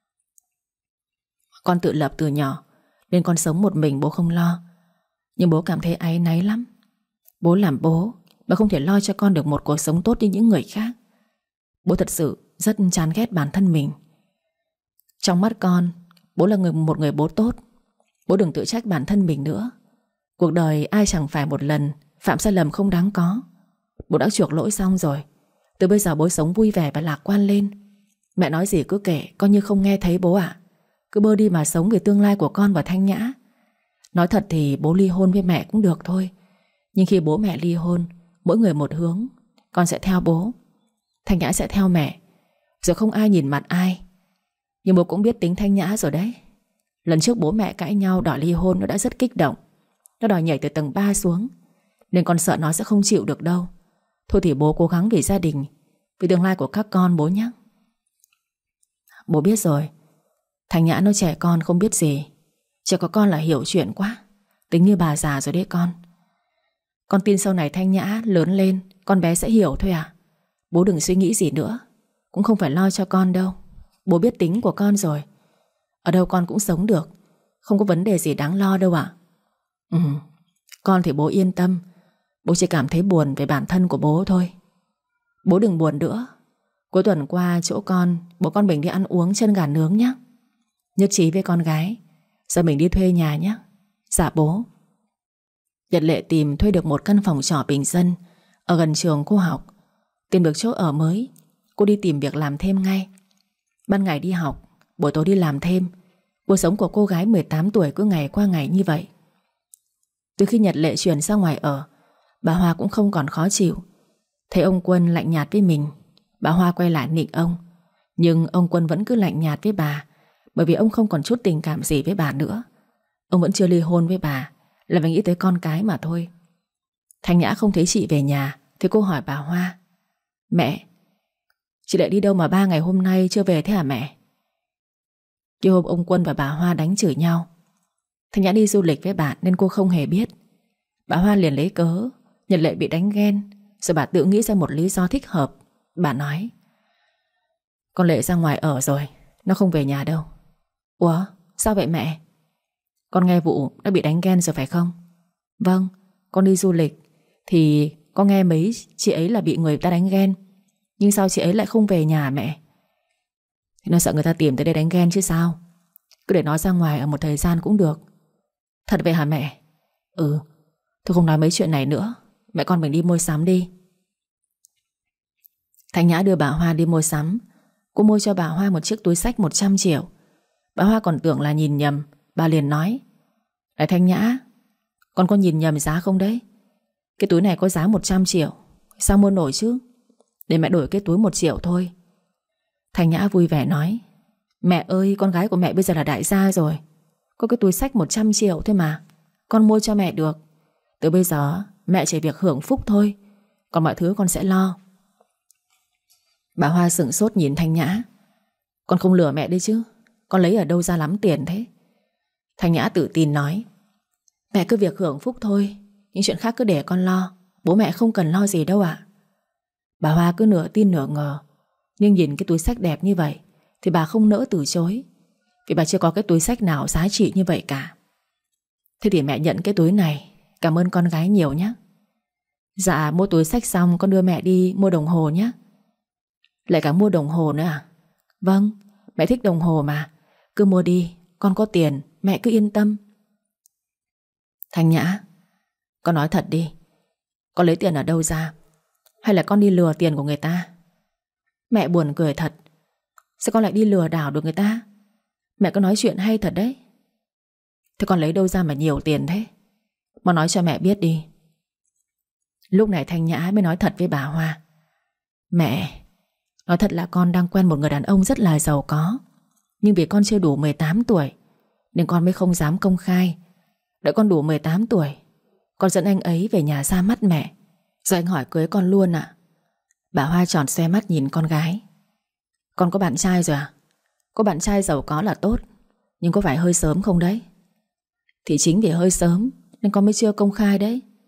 Con tự lập từ nhỏ nên con sống một mình bố không lo. Nhưng bố cảm thấy áy náy lắm. Bố làm bố mà không thể lo cho con được một cuộc sống tốt như những người khác. Bố thật sự rất chán ghét bản thân mình. Trong mắt con, bố là người, một người bố tốt. Bố đừng tự trách bản thân mình nữa. Cuộc đời ai chẳng phải một lần phạm sai lầm không đáng có. Bố đã chuộc lỗi xong rồi. Từ bây giờ bố sống vui vẻ và lạc quan lên. Mẹ nói gì cứ kể, coi như không nghe thấy bố ạ. Cứ bơ đi mà sống vì tương lai của con và Thanh Nhã. Nói thật thì bố ly hôn với mẹ cũng được thôi. Nhưng khi bố mẹ ly hôn, mỗi người một hướng, con sẽ theo bố, Thanh Nhã sẽ theo mẹ. Rồi không ai nhìn mặt ai. Nhưng bố cũng biết tính Thanh Nhã rồi đấy. Lần trước bố mẹ cãi nhau đòi ly hôn, nó đã rất kích động. Nó đòi nhảy từ tầng ba xuống, nên con sợ nó sẽ không chịu được đâu. Thôi thì bố cố gắng vì gia đình, vì tương lai của các con bố nhé. Bố biết rồi. Thanh Nhã nó trẻ con không biết gì. Chỉ có con là hiểu chuyện quá. Tính như bà già rồi đấy con. Con tin sau này Thanh Nhã lớn lên, con bé sẽ hiểu thôi à. Bố đừng suy nghĩ gì nữa. Cũng không phải lo cho con đâu. Bố biết tính của con rồi. Ở đâu con cũng sống được. Không có vấn đề gì đáng lo đâu ạ. Ừ, con thì bố yên tâm. Bố chỉ cảm thấy buồn về bản thân của bố thôi. Bố đừng buồn nữa. Cuối tuần qua chỗ con, bố con mình đi ăn uống chân gà nướng nhé. Nhất trí với con gái. Giờ mình đi thuê nhà nhé. Dạ bố. Nhật Lệ tìm thuê được một căn phòng trọ bình dân ở gần trường cô học. Tìm được chỗ ở mới, cô đi tìm việc làm thêm ngay. Ban ngày đi học, buổi tối đi làm thêm. Cuộc sống của cô gái mười tám tuổi cứ ngày qua ngày như vậy. Từ khi Nhật Lệ chuyển ra ngoài ở, bà Hoa cũng không còn khó chịu. Thấy ông Quân lạnh nhạt với mình, bà Hoa quay lại nịnh ông. Nhưng ông Quân vẫn cứ lạnh nhạt với bà, bởi vì ông không còn chút tình cảm gì với bà nữa. Ông vẫn chưa ly hôn với bà, là vì nghĩ tới con cái mà thôi. Thanh Nhã không thấy chị về nhà thì cô hỏi bà Hoa: Mẹ, chị lại đi đâu mà ba ngày hôm nay chưa về thế hả mẹ? Cái hôm ông Quân và bà Hoa đánh chửi nhau, Thanh Nhã đi du lịch với bạn nên cô không hề biết. Bà Hoa liền lấy cớ Nhật Lệ bị đánh ghen, rồi bà tự nghĩ ra một lý do thích hợp. Bà nói: Con Lệ ra ngoài ở rồi, nó không về nhà đâu. Ủa, sao vậy mẹ? Con nghe vụ đã bị đánh ghen rồi phải không? Vâng, con đi du lịch thì con nghe mấy chị ấy là bị người ta đánh ghen. Nhưng sao chị ấy lại không về nhà mẹ? Thì nó sợ người ta tìm tới đây đánh ghen chứ sao. Cứ để nó ra ngoài ở một thời gian cũng được. Thật vậy hả mẹ? Ừ, thôi không nói mấy chuyện này nữa. Mẹ con mình đi mua sắm đi. Thanh Nhã đưa bà Hoa đi mua sắm. Cô mua cho bà Hoa một chiếc túi xách một trăm triệu. Bà Hoa còn tưởng là nhìn nhầm. Bà liền nói: Này Thanh Nhã, con có nhìn nhầm giá không đấy? Cái túi này có giá một trăm triệu, sao mua nổi chứ? Để mẹ đổi cái túi một triệu thôi. Thanh Nhã vui vẻ nói: Mẹ ơi, con gái của mẹ bây giờ là đại gia rồi. Có cái túi xách một trăm triệu thôi mà. Con mua cho mẹ được. Từ bây giờ mẹ chỉ việc hưởng phúc thôi, còn mọi thứ con sẽ lo. Bà Hoa sững sốt nhìn Thanh Nhã. Con không lừa mẹ đấy chứ? Con lấy ở đâu ra lắm tiền thế? Thanh Nhã tự tin nói: Mẹ cứ việc hưởng phúc thôi, những chuyện khác cứ để con lo. Bố mẹ không cần lo gì đâu ạ. Bà Hoa cứ nửa tin nửa ngờ. Nhưng nhìn cái túi xách đẹp như vậy thì bà không nỡ từ chối, vì bà chưa có cái túi xách nào giá trị như vậy cả. Thế thì mẹ nhận cái túi này. Cảm ơn con gái nhiều nhé. Dạ, mua túi xách xong con đưa mẹ đi mua đồng hồ nhé. Lại cả mua đồng hồ nữa à? Vâng, mẹ thích đồng hồ mà. Cứ mua đi, con có tiền, mẹ cứ yên tâm. Thanh Nhã, con nói thật đi, con lấy tiền ở đâu ra? Hay là con đi lừa tiền của người ta? Mẹ buồn cười thật. Sao con lại đi lừa đảo được người ta? Mẹ có nói chuyện hay thật đấy. Thế con lấy đâu ra mà nhiều tiền thế? Mà nói cho mẹ biết đi. Lúc này Thanh Nhã mới nói thật với bà Hoa: Mẹ, nói thật là con đang quen một người đàn ông rất là giàu có. Nhưng vì con chưa đủ mười tám tuổi nên con mới không dám công khai. Đợi con đủ mười tám tuổi, con dẫn anh ấy về nhà ra mắt mẹ, rồi anh hỏi cưới con luôn ạ. Bà Hoa tròn xoe mắt nhìn con gái. Con có bạn trai rồi à? Có bạn trai giàu có là tốt, nhưng có phải hơi sớm không đấy? Thì chính vì hơi sớm nên con mới chưa công khai đấy.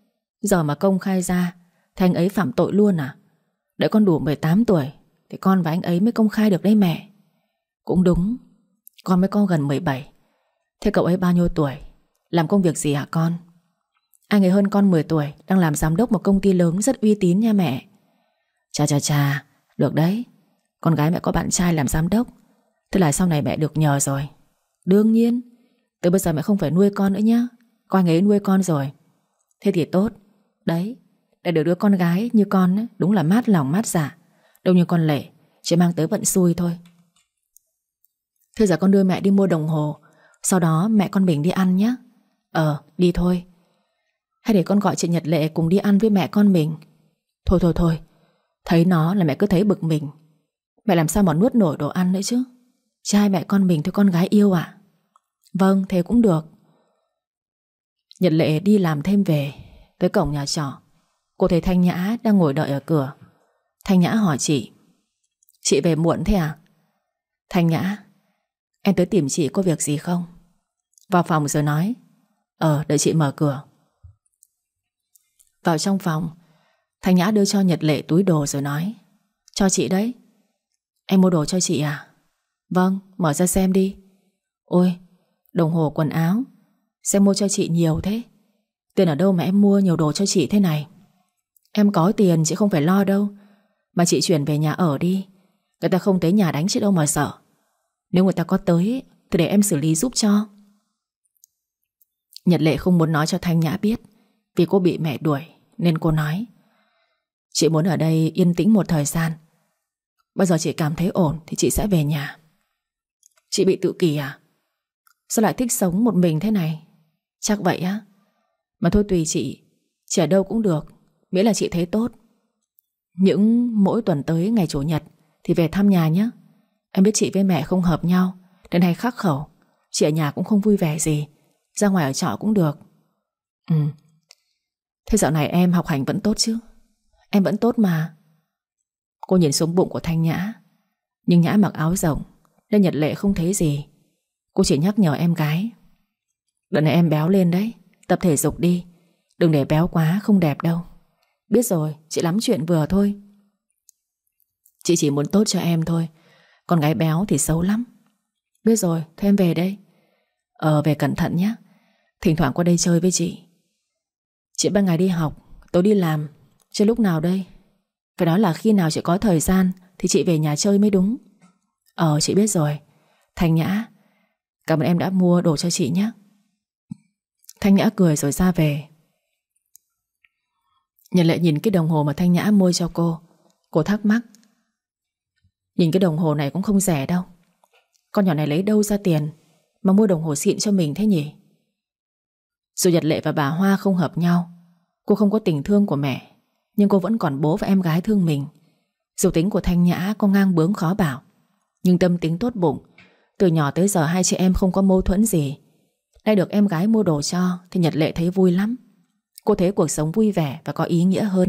Giờ mà công khai ra thì anh ấy phạm tội luôn à? Đợi con đủ mười tám tuổi thì con và anh ấy mới công khai được đấy mẹ. Cũng đúng, con mới có gần mười bảy. Thế cậu ấy bao nhiêu tuổi? Làm công việc gì hả con? Anh ấy hơn con mười tuổi, đang làm giám đốc một công ty lớn rất uy tín nha mẹ. Chà chà chà, được đấy. Con gái mẹ có bạn trai làm giám đốc, thế là sau này mẹ được nhờ rồi. Đương nhiên, từ bây giờ mẹ không phải nuôi con nữa nhá. Có anh ấy nuôi con rồi. Thế thì tốt. Đấy, để được đứa con gái như con ấy, đúng là mát lòng mát dạ. Đâu như con Lệ, chỉ mang tới vận xui thôi. Thế giờ con đưa mẹ đi mua đồng hồ, sau đó mẹ con mình đi ăn nhé. Ờ, đi thôi. Hay để con gọi chị Nhật Lệ cùng đi ăn với mẹ con mình. Thôi thôi thôi, thấy nó là mẹ cứ thấy bực mình. Mẹ làm sao mà nuốt nổi đồ ăn nữa chứ. Trai mẹ con mình thôi con gái yêu ạ. Vâng, thế cũng được. Nhật Lệ đi làm thêm về. Tới cổng nhà trọ, cô thấy Thanh Nhã đang ngồi đợi ở cửa. Thanh Nhã hỏi chị: Chị về muộn thế à? Thanh Nhã: Em tới tìm chị có việc gì không? Vào phòng rồi nói: Ờ, đợi chị mở cửa. Vào trong phòng, Thanh Nhã đưa cho Nhật Lệ túi đồ rồi nói: Cho chị đấy. Em mua đồ cho chị à? Vâng, mở ra xem đi. Ôi, đồng hồ quần áo. Xem mua cho chị nhiều thế. Tiền ở đâu mà em mua nhiều đồ cho chị thế này? Em có tiền chị không phải lo đâu. Mà chị chuyển về nhà ở đi. Người ta không tới nhà đánh chị đâu mà sợ. Nếu người ta có tới thì để em xử lý giúp cho. Nhật Lệ không muốn nói cho Thanh Nhã biết, vì cô bị mẹ đuổi, nên cô nói: Chị muốn ở đây yên tĩnh một thời gian. Bây giờ chị cảm thấy ổn thì chị sẽ về nhà. Chị bị tự kỷ à? Sao lại thích sống một mình thế này? Chắc vậy á. Mà thôi tùy chị. Chị ở đâu cũng được, miễn là chị thấy tốt. Những mỗi tuần tới ngày chủ nhật thì về thăm nhà nhé. Em biết chị với mẹ không hợp nhau nên hay khắc khẩu. Chị ở nhà cũng không vui vẻ gì. Ra ngoài ở trọ cũng được. Ừ. Thế dạo này em học hành vẫn tốt chứ? Em vẫn tốt mà. Cô nhìn xuống bụng của Thanh Nhã, nhưng Nhã mặc áo rộng nên Nhật Lệ không thấy gì. Cô chỉ nhắc nhở em gái: Đợt này em béo lên đấy, tập thể dục đi. Đừng để béo quá không đẹp đâu. Biết rồi, chị lắm chuyện vừa thôi. Chị chỉ muốn tốt cho em thôi. Con gái béo thì xấu lắm. Biết rồi, thôi em về đây. Ờ, về cẩn thận nhé. Thỉnh thoảng qua đây chơi với chị. Chị ban ngày đi học, tối đi làm. Chơi lúc nào đây? Phải nói là khi nào chị có thời gian thì chị về nhà chơi mới đúng. Ờ, chị biết rồi. Thanh Nhã, cảm ơn em đã mua đồ cho chị nhé. Thanh Nhã cười rồi ra về. Nhật Lệ nhìn cái đồng hồ mà Thanh Nhã mua cho cô. Cô thắc mắc: Nhìn cái đồng hồ này cũng không rẻ đâu. Con nhỏ này lấy đâu ra tiền mà mua đồng hồ xịn cho mình thế nhỉ? Dù Nhật Lệ và bà Hoa không hợp nhau, cô không có tình thương của mẹ, nhưng cô vẫn còn bố và em gái thương mình. Dù tính của Thanh Nhã có ngang bướng khó bảo, nhưng tâm tính tốt bụng. Từ nhỏ tới giờ hai chị em không có mâu thuẫn gì. Nay được em gái mua đồ cho thì Nhật Lệ thấy vui lắm. Cô thấy cuộc sống vui vẻ và có ý nghĩa hơn.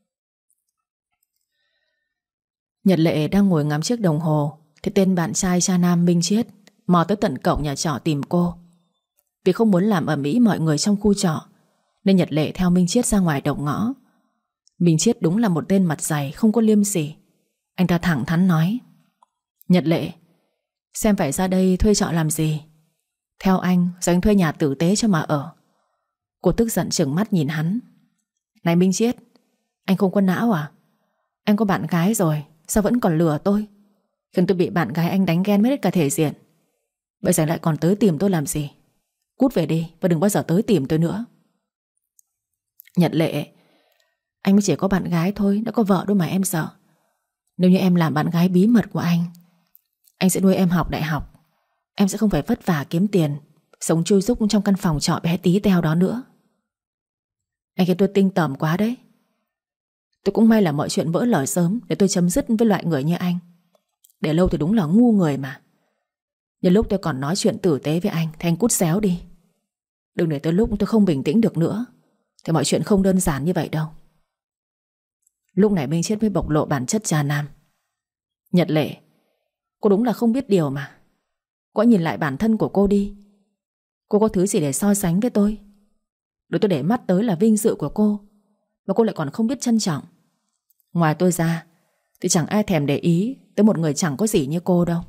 Nhật Lệ đang ngồi ngắm chiếc đồng hồ thì tên bạn trai cha nam Minh Chiết mò tới tận cổng nhà trọ tìm cô. Vì không muốn làm ầm ĩ mọi người trong khu trọ nên Nhật Lệ theo Minh Chiết ra ngoài đầu ngõ. Minh Chiết đúng là một tên mặt dày, không có liêm sỉ. Anh ta thẳng thắn nói: Nhật Lệ, xem phải ra đây thuê trọ làm gì? Theo anh, rồi anh thuê nhà tử tế cho mà ở. Cô tức giận trừng mắt nhìn hắn. Này Minh Chiết, anh không có não à? Anh có bạn gái rồi, sao vẫn còn lừa tôi? Khiến tôi bị bạn gái anh đánh ghen mất hết cả thể diện. Bây giờ lại còn tới tìm tôi làm gì? Cút về đi và đừng bao giờ tới tìm tôi nữa. Nhật Lệ, anh mới chỉ có bạn gái thôi, đã có vợ đâu mà em sợ. Nếu như em làm bạn gái bí mật của anh, anh sẽ nuôi em học đại học. Em sẽ không phải vất vả kiếm tiền, sống chui rúc trong căn phòng trọ bé tí teo đó nữa. Anh khiến tôi tinh tởm quá đấy. Tôi cũng may là mọi chuyện vỡ lở sớm để tôi chấm dứt với loại người như anh. Để lâu thì đúng là ngu người mà. Nhưng lúc tôi còn nói chuyện tử tế với anh thì anh cút xéo đi. Đừng để tới lúc tôi không bình tĩnh được nữa thì mọi chuyện không đơn giản như vậy đâu. Lúc này Minh Chiết mới bộc lộ bản chất trà nam. Nhật Lệ, cô đúng là không biết điều mà. Cô nhìn lại bản thân của cô đi. Cô có thứ gì để so sánh với tôi? Để tôi để mắt tới là vinh dự của cô, mà cô lại còn không biết trân trọng. Ngoài tôi ra thì chẳng ai thèm để ý tới một người chẳng có gì như cô đâu.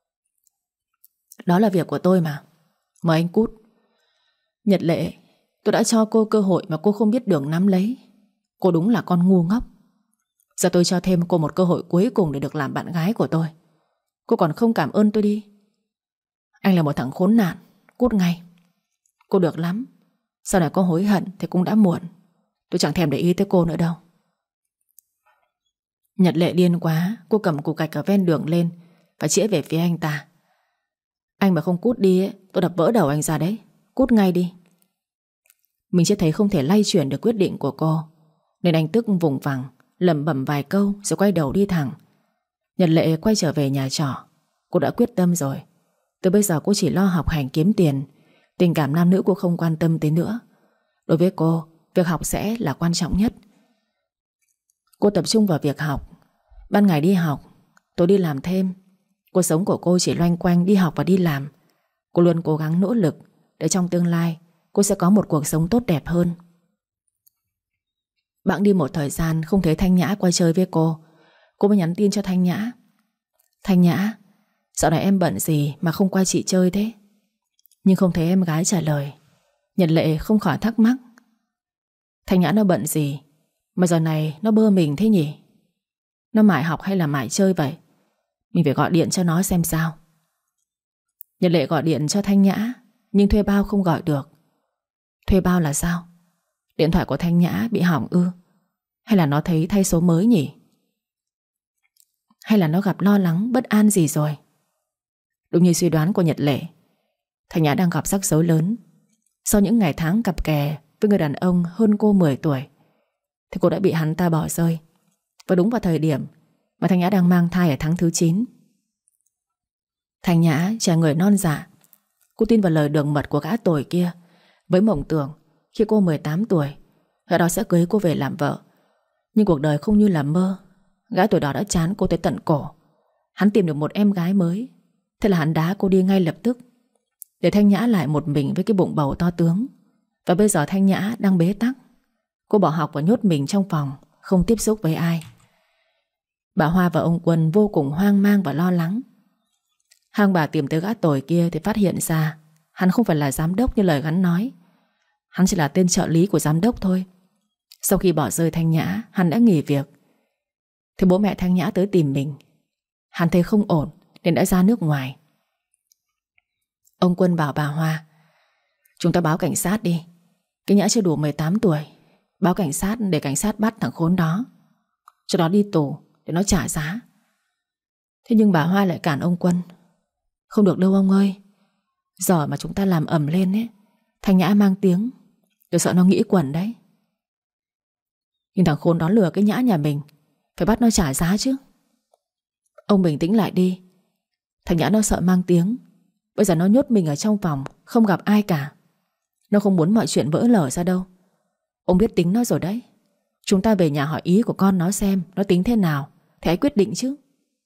Đó là việc của tôi mà. Mời anh cút. Nhật Lệ, tôi đã cho cô cơ hội mà cô không biết đường nắm lấy. Cô đúng là con ngu ngốc. Giờ tôi cho thêm cô một cơ hội cuối cùng để được làm bạn gái của tôi. Cô còn không cảm ơn tôi đi. Anh là một thằng khốn nạn. Cút ngay. Cô được lắm. Sau này có hối hận thì cũng đã muộn. Tôi chẳng thèm để ý tới cô nữa đâu. Nhật Lệ điên quá. Cô cầm cục gạch ở ven đường lên và chĩa về phía anh ta. Anh mà không cút đi ấy, tôi đập vỡ đầu anh ra đấy. Cút ngay đi. Mình chưa thấy không thể lay chuyển được quyết định của cô, nên anh tức vùng vằng, lẩm bẩm vài câu rồi quay đầu đi thẳng. Nhật Lệ quay trở về nhà trọ. Cô đã quyết tâm rồi. Từ bây giờ cô chỉ lo học hành kiếm tiền. Tình cảm nam nữ cô không quan tâm tới nữa. Đối với cô, việc học sẽ là quan trọng nhất. Cô tập trung vào việc học. Ban ngày đi học, tối đi làm thêm. Cuộc sống của cô chỉ loanh quanh đi học và đi làm. Cô luôn cố gắng nỗ lực để trong tương lai cô sẽ có một cuộc sống tốt đẹp hơn. Bẵng đi một thời gian không thấy Thanh Nhã qua chơi với cô. Cô mới nhắn tin cho Thanh Nhã. Thanh Nhã, dạo này em bận gì mà không qua chị chơi thế? Nhưng không thấy em gái trả lời. Nhật Lệ không khỏi thắc mắc. Thanh Nhã nó bận gì mà giờ này nó bơ mình thế nhỉ? Nó mải học hay là mải chơi vậy? Mình phải gọi điện cho nó xem sao. Nhật Lệ gọi điện cho Thanh Nhã, nhưng thuê bao không gọi được. Thuê bao là sao? Điện thoại của Thanh Nhã bị hỏng ư? Hay là nó thấy thay số mới nhỉ? Hay là nó gặp lo lắng bất an gì rồi? Đúng như suy đoán của Nhật Lệ, Thanh Nhã đang gặp rắc rối lớn. Sau những ngày tháng cặp kè với người đàn ông hơn cô mười tuổi, thì cô đã bị hắn ta bỏ rơi. Và đúng vào thời điểm mà Thanh Nhã đang mang thai ở tháng thứ chín. Thanh Nhã trẻ người non dạ. Cô tin vào lời đường mật của gã tồi kia, với mộng tưởng khi cô mười tám tuổi, gã đó sẽ cưới cô về làm vợ. Nhưng cuộc đời không như là mơ. Gã tuổi đó đã chán cô tới tận cổ. Hắn tìm được một em gái mới. Thế là hắn đá cô đi ngay lập tức, để Thanh Nhã lại một mình với cái bụng bầu to tướng. Và bây giờ Thanh Nhã đang bế tắc. Cô bỏ học và nhốt mình trong phòng, không tiếp xúc với ai. Bà Hoa và ông Quân vô cùng hoang mang và lo lắng. Hai ông bà tìm tới gã tồi kia thì phát hiện ra hắn không phải là giám đốc như lời hắn nói. Hắn chỉ là tên trợ lý của giám đốc thôi. Sau khi bỏ rơi Thanh Nhã, hắn đã nghỉ việc. Thì bố mẹ Thanh Nhã tới tìm mình. Hắn thấy không ổn nên đã ra nước ngoài. Ông Quân bảo bà Hoa, chúng ta báo cảnh sát đi. Cái Nhã chưa đủ mười tám tuổi. Báo cảnh sát để cảnh sát bắt thằng khốn đó, cho nó đi tù để nó trả giá. Thế nhưng bà Hoa lại cản ông Quân. Không được đâu ông ơi. Giờ mà chúng ta làm ầm lên ấy, Thanh Nhã mang tiếng, tôi sợ nó nghĩ quẩn đấy. Nhưng thằng khốn đó lừa cái Nhã nhà mình, phải bắt nó trả giá chứ. Ông bình tĩnh lại đi. Thanh Nhã nó sợ mang tiếng. Bây giờ nó nhốt mình ở trong phòng, không gặp ai cả. Nó không muốn mọi chuyện vỡ lở ra đâu. Ông biết tính nó rồi đấy. Chúng ta về nhà hỏi ý của con nó xem nó tính thế nào thì hãy quyết định chứ.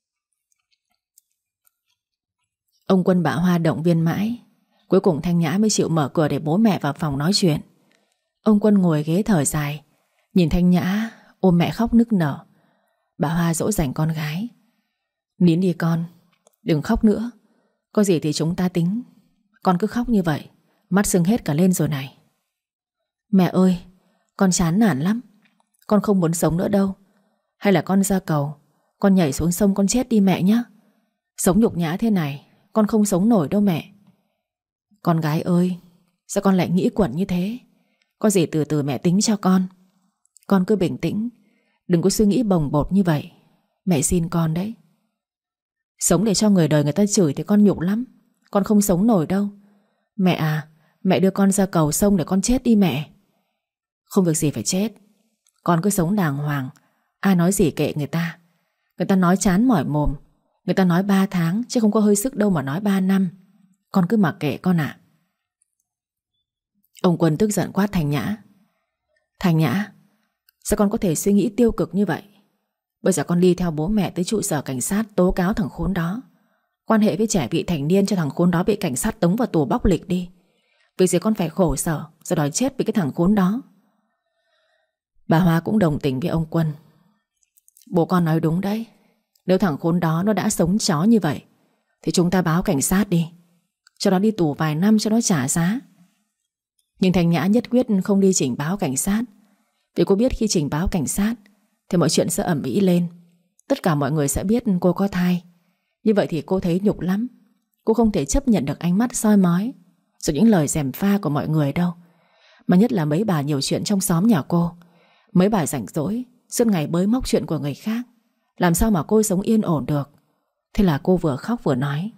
Ông Quân bà Hoa động viên mãi. Cuối cùng Thanh Nhã mới chịu mở cửa để bố mẹ vào phòng nói chuyện. Ông Quân ngồi ghế thở dài, nhìn Thanh Nhã ôm mẹ khóc nức nở. Bà Hoa dỗ dành con gái. Nín đi con, đừng khóc nữa. Có gì thì chúng ta tính. Con cứ khóc như vậy, mắt sưng hết cả lên rồi này. Mẹ ơi, con chán nản lắm. Con không muốn sống nữa đâu. Hay là con ra cầu, con nhảy xuống sông con chết đi mẹ nhé. Sống nhục nhã thế này con không sống nổi đâu mẹ. Con gái ơi, sao con lại nghĩ quẩn như thế? Có gì từ từ mẹ tính cho con. Con cứ bình tĩnh, đừng có suy nghĩ bồng bột như vậy. Mẹ xin con đấy. Sống để cho người đời người ta chửi thì con nhục lắm. Con không sống nổi đâu. Mẹ à, mẹ đưa con ra cầu sông để con chết đi mẹ. Không việc gì phải chết. Con cứ sống đàng hoàng. Ai nói gì kệ người ta. Người ta nói chán mỏi mồm. Người ta nói ba tháng chứ không có hơi sức đâu mà nói ba năm. Con cứ mặc kệ con ạ. Ông Quân tức giận quát Thanh Nhã. Thanh Nhã, sao con có thể suy nghĩ tiêu cực như vậy? Bây giờ con đi theo bố mẹ tới trụ sở cảnh sát tố cáo thằng khốn đó. Quan hệ với trẻ vị thành niên cho thằng khốn đó bị cảnh sát tống vào tù bóc lịch đi. Vì gì con phải khổ sở rồi đòi chết vì cái thằng khốn đó. Bà Hoa cũng đồng tình với ông Quân. Bố con nói đúng đấy. Nếu thằng khốn đó nó đã sống chó như vậy thì chúng ta báo cảnh sát đi, cho nó đi tù vài năm cho nó trả giá. Nhưng Thanh Nhã nhất quyết không đi trình báo cảnh sát, vì cô biết khi trình báo cảnh sát thì mọi chuyện sẽ ầm ĩ lên. Tất cả mọi người sẽ biết cô có thai. Như vậy thì cô thấy nhục lắm. Cô không thể chấp nhận được ánh mắt soi mói rồi những lời gièm pha của mọi người đâu. Mà nhất là mấy bà nhiều chuyện trong xóm nhà cô. Mấy bà rảnh rỗi suốt ngày bới móc chuyện của người khác. Làm sao mà cô sống yên ổn được. Thế là cô vừa khóc vừa nói: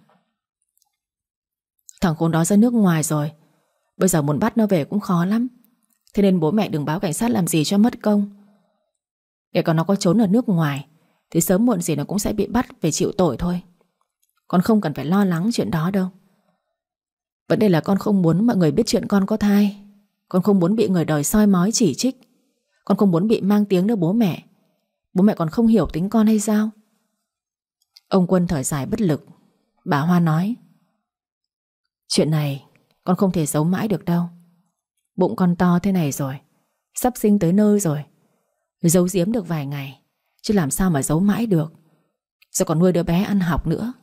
Thằng khốn đó ra nước ngoài rồi, bây giờ muốn bắt nó về cũng khó lắm. Thế nên bố mẹ đừng báo cảnh sát làm gì cho mất công. Để còn nó có trốn ở nước ngoài thì sớm muộn gì nó cũng sẽ bị bắt về chịu tội thôi. Con không cần phải lo lắng chuyện đó đâu. Vấn đề là con không muốn mọi người biết chuyện con có thai. Con không muốn bị người đời soi mói chỉ trích. Con không muốn bị mang tiếng nữa bố mẹ. Bố mẹ còn không hiểu tính con hay sao? Ông Quân thở dài bất lực. Bà Hoa nói: Chuyện này con không thể giấu mãi được đâu. Bụng con to thế này rồi, sắp sinh tới nơi rồi, giấu giếm được vài ngày, chứ làm sao mà giấu mãi được. Rồi còn nuôi đứa bé ăn học nữa.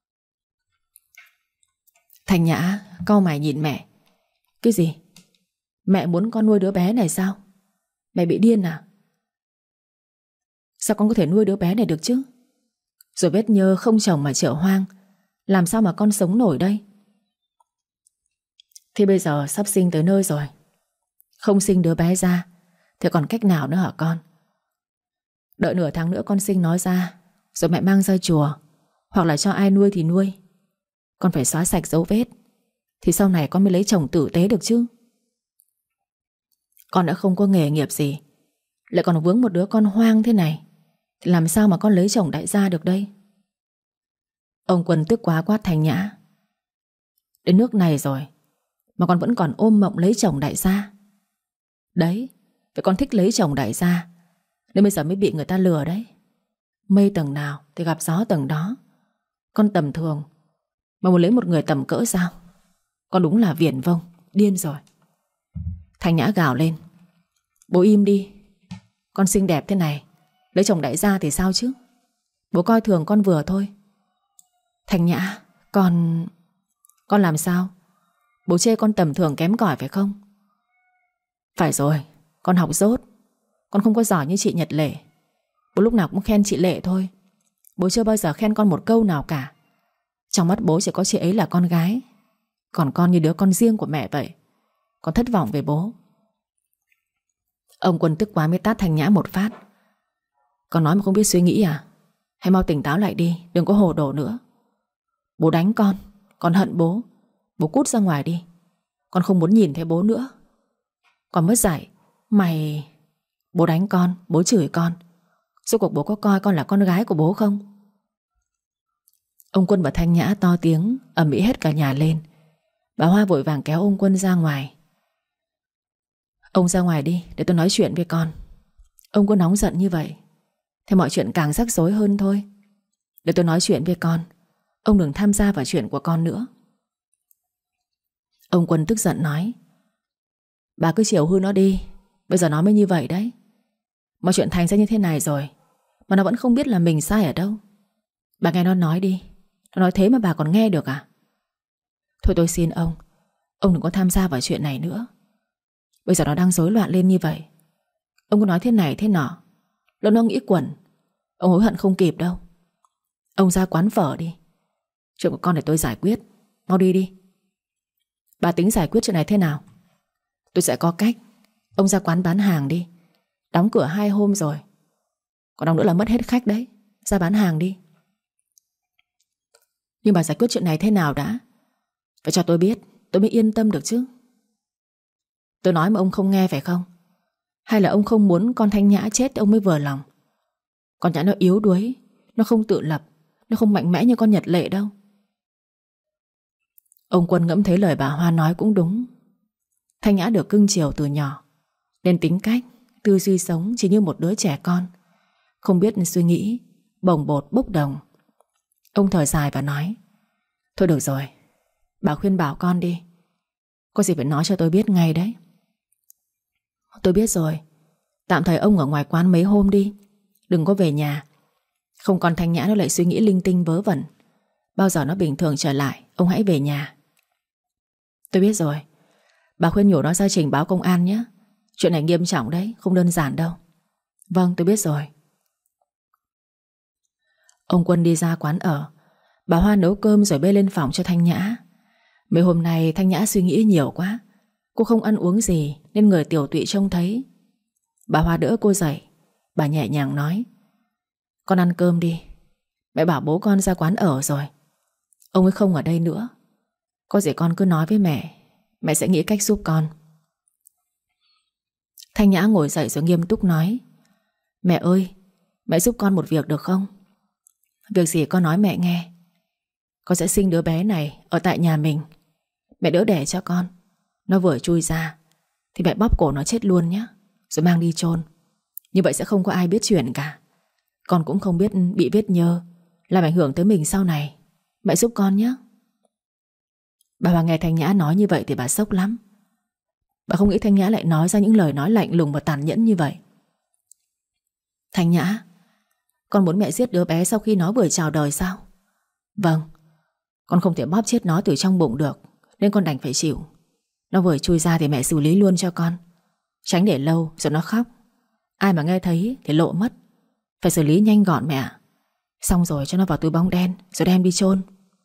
Thanh Nhã cau mày nhìn mẹ. Cái gì? Mẹ muốn con nuôi đứa bé này sao? Mẹ bị điên à? Sao con có thể nuôi đứa bé này được chứ? Rồi vết nhơ không chồng mà chợ hoang, làm sao mà con sống nổi đây? Thì bây giờ sắp sinh tới nơi rồi, không sinh đứa bé ra thì còn cách nào nữa hả con? Đợi nửa tháng nữa con sinh nó ra, rồi mẹ mang ra chùa, hoặc là cho ai nuôi thì nuôi. Con phải xóa sạch dấu vết, thì sau này con mới lấy chồng tử tế được chứ. Con đã không có nghề nghiệp gì, lại còn vướng một đứa con hoang thế này, thì làm sao mà con lấy chồng đại gia được đây? Ông Quân tức quá quát Thanh Nhã: Đến nước này rồi mà con vẫn còn ôm mộng lấy chồng đại gia. Đấy, vậy con thích lấy chồng đại gia nên bây giờ mới bị người ta lừa đấy. Mây tầng nào thì gặp gió tầng đó. Con tầm thường mà muốn lấy một người tầm cỡ sao? Con đúng là viển vông, điên rồi. Thanh Nhã gào lên: Bố im đi. Con xinh đẹp thế này, lấy chồng đại gia thì sao chứ? Bố coi thường con vừa thôi. Thanh Nhã, con... Con làm sao? Bố chê con tầm thường kém cỏi phải không? Phải rồi, con học dốt. Con không có giỏi như chị Nhật Lệ. Bố lúc nào cũng khen chị Lệ thôi. Bố chưa bao giờ khen con một câu nào cả. Trong mắt bố chỉ có chị ấy là con gái, còn con như đứa con riêng của mẹ vậy. Con thất vọng về bố. Ông Quân tức quá mới tát Thanh Nhã một phát. Con nói mà không biết suy nghĩ à? Hãy mau tỉnh táo lại đi, đừng có hồ đồ nữa. Bố đánh con, con hận bố. Bố cút ra ngoài đi. Con không muốn nhìn thấy bố nữa. Con mất dạy. Mày... Bố đánh con, bố chửi con. Rốt cuộc bố có coi con là con gái của bố không? Ông Quân và Thanh Nhã to tiếng ầm ĩ hết cả nhà lên. Bà Hoa vội vàng kéo ông Quân ra ngoài. Ông ra ngoài đi, để tôi nói chuyện với con. Ông có nóng giận như vậy thì mọi chuyện càng rắc rối hơn thôi. Để tôi nói chuyện với con. Ông đừng tham gia vào chuyện của con nữa. Ông Quân tức giận nói: Bà cứ chiều hư nó đi. Bây giờ nó mới như vậy đấy. Mọi chuyện thành ra như thế này rồi mà nó vẫn không biết là mình sai ở đâu. Bà nghe nó nói đi. Nó nói thế mà bà còn nghe được à? Thôi tôi xin ông, ông đừng có tham gia vào chuyện này nữa. Bây giờ nó đang rối loạn lên như vậy. Ông có nói thế này thế nọ, lỡ nó nghĩ quẩn, ông hối hận không kịp đâu. Ông ra quán phở đi. Chuyện của con để tôi giải quyết. Mau đi đi. Bà tính giải quyết chuyện này thế nào? Tôi sẽ có cách. Ông ra quán bán hàng đi. Đóng cửa hai hôm rồi, còn đâu nữa là mất hết khách đấy. Ra bán hàng đi. Nhưng bà giải quyết chuyện này thế nào đã? Phải cho tôi biết, tôi mới yên tâm được chứ. Tôi nói mà ông không nghe phải không? Hay là ông không muốn con Thanh Nhã chết thì ông mới vừa lòng? Con Nhã nó yếu đuối, nó không tự lập, nó không mạnh mẽ như con Nhật Lệ đâu. Ông Quân ngẫm thấy lời bà Hoa nói cũng đúng. Thanh Nhã được cưng chiều từ nhỏ, nên tính cách, tư duy sống chỉ như một đứa trẻ con, không biết suy nghĩ, bồng bột bốc đồng. Ông thở dài và nói: Thôi được rồi, bà khuyên bảo con đi. Có gì phải nói cho tôi biết ngay đấy. Tôi biết rồi. Tạm thời ông ở ngoài quán mấy hôm đi, đừng có về nhà. Không còn Thanh Nhã nó lại suy nghĩ linh tinh vớ vẩn. Bao giờ nó bình thường trở lại, ông hãy về nhà. Tôi biết rồi. Bà khuyên nhủ nó ra trình báo công an nhé. Chuyện này nghiêm trọng đấy, không đơn giản đâu. Vâng, tôi biết rồi. Ông Quân đi ra quán ở. Bà Hoa nấu cơm rồi bê lên phòng cho Thanh Nhã. Mấy hôm nay Thanh Nhã suy nghĩ nhiều quá. Cô không ăn uống gì nên người tiểu tụy trông thấy. Bà Hoa đỡ cô dậy. Bà nhẹ nhàng nói: Con ăn cơm đi. Mẹ bảo bố con ra quán ở rồi. Ông ấy không ở đây nữa. Có gì con cứ nói với mẹ, mẹ sẽ nghĩ cách giúp con. Thanh Nhã ngồi dậy rồi nghiêm túc nói: Mẹ ơi, mẹ giúp con một việc được không? Việc gì con nói mẹ nghe. Con sẽ sinh đứa bé này ở tại nhà mình. Mẹ đỡ đẻ cho con. Nó vừa chui ra thì mẹ bóp cổ nó chết luôn nhé, rồi mang đi chôn. Như vậy sẽ không có ai biết chuyện cả. Con cũng không biết bị vết nhơ làm ảnh hưởng tới mình sau này. Mẹ giúp con nhé. Bà Hoa nghe Thanh Nhã nói như vậy thì bà sốc lắm. Bà không nghĩ Thanh Nhã lại nói ra những lời nói lạnh lùng và tàn nhẫn như vậy. Thanh Nhã, con muốn mẹ giết đứa bé sau khi nó vừa chào đời sao? Vâng. Con không thể bóp chết nó từ trong bụng được, nên con đành phải chịu. Nó vừa chui ra thì mẹ xử lý luôn cho con. Tránh để lâu rồi nó khóc. Ai mà nghe thấy thì lộ mất. Phải xử lý nhanh gọn mẹ ạ. Xong rồi cho nó vào túi bóng đen rồi đem đi chôn.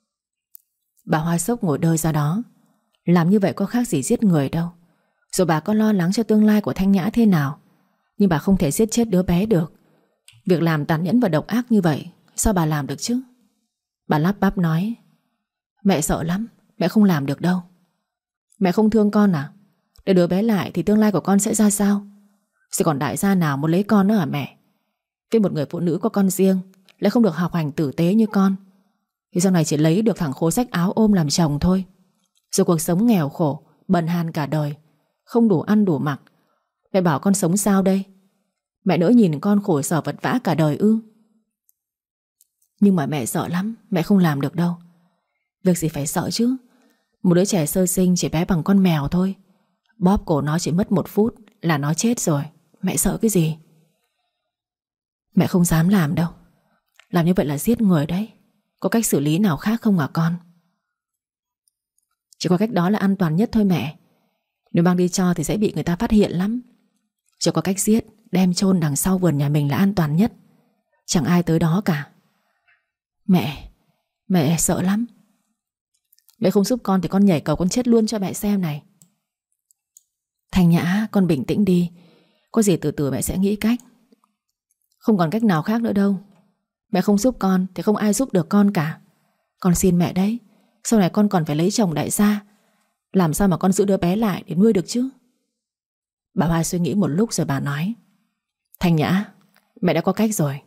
Bà Hoa sốc ngồi đơ ra đó. Làm như vậy có khác gì giết người đâu. Rồi bà có lo lắng cho tương lai của Thanh Nhã thế nào, nhưng bà không thể giết chết đứa bé được. Việc làm tàn nhẫn và độc ác như vậy sao bà làm được chứ? Bà lắp bắp nói: Mẹ sợ lắm, mẹ không làm được đâu. Mẹ không thương con à? Để đứa bé lại thì tương lai của con sẽ ra sao? Sẽ còn đại gia nào muốn lấy con nữa hả mẹ? Với một người phụ nữ có con riêng lại không được học hành tử tế như con thì sau này chỉ lấy được thằng khố xách áo ôm làm chồng thôi. Rồi cuộc sống nghèo khổ, bần hàn cả đời, không đủ ăn đủ mặc. Mẹ bảo con sống sao đây? Mẹ nỡ nhìn con khổ sở vật vã cả đời ư? Nhưng mà mẹ sợ lắm, mẹ không làm được đâu. Việc gì phải sợ chứ? Một đứa trẻ sơ sinh chỉ bé bằng con mèo thôi. Bóp cổ nó chỉ mất một phút là nó chết rồi. Mẹ sợ cái gì? Mẹ không dám làm đâu. Làm như vậy là giết người đấy. Có cách xử lý nào khác không hả con? Chỉ có cách đó là an toàn nhất thôi mẹ. Nếu mang đi cho thì sẽ bị người ta phát hiện lắm. Chỉ có cách giết, đem chôn đằng sau vườn nhà mình là an toàn nhất. Chẳng ai tới đó cả. Mẹ, mẹ sợ lắm. Mẹ không giúp con thì con nhảy cầu con chết luôn cho mẹ xem này. Thanh Nhã, con bình tĩnh đi. Có gì từ từ mẹ sẽ nghĩ cách. Không còn cách nào khác nữa đâu. Mẹ không giúp con thì không ai giúp được con cả. Con xin mẹ đấy. Sau này con còn phải lấy chồng đại gia. Làm sao mà con giữ đứa bé lại để nuôi được chứ? Bà Hoa suy nghĩ một lúc rồi bà nói: Thanh Nhã, mẹ đã có cách rồi.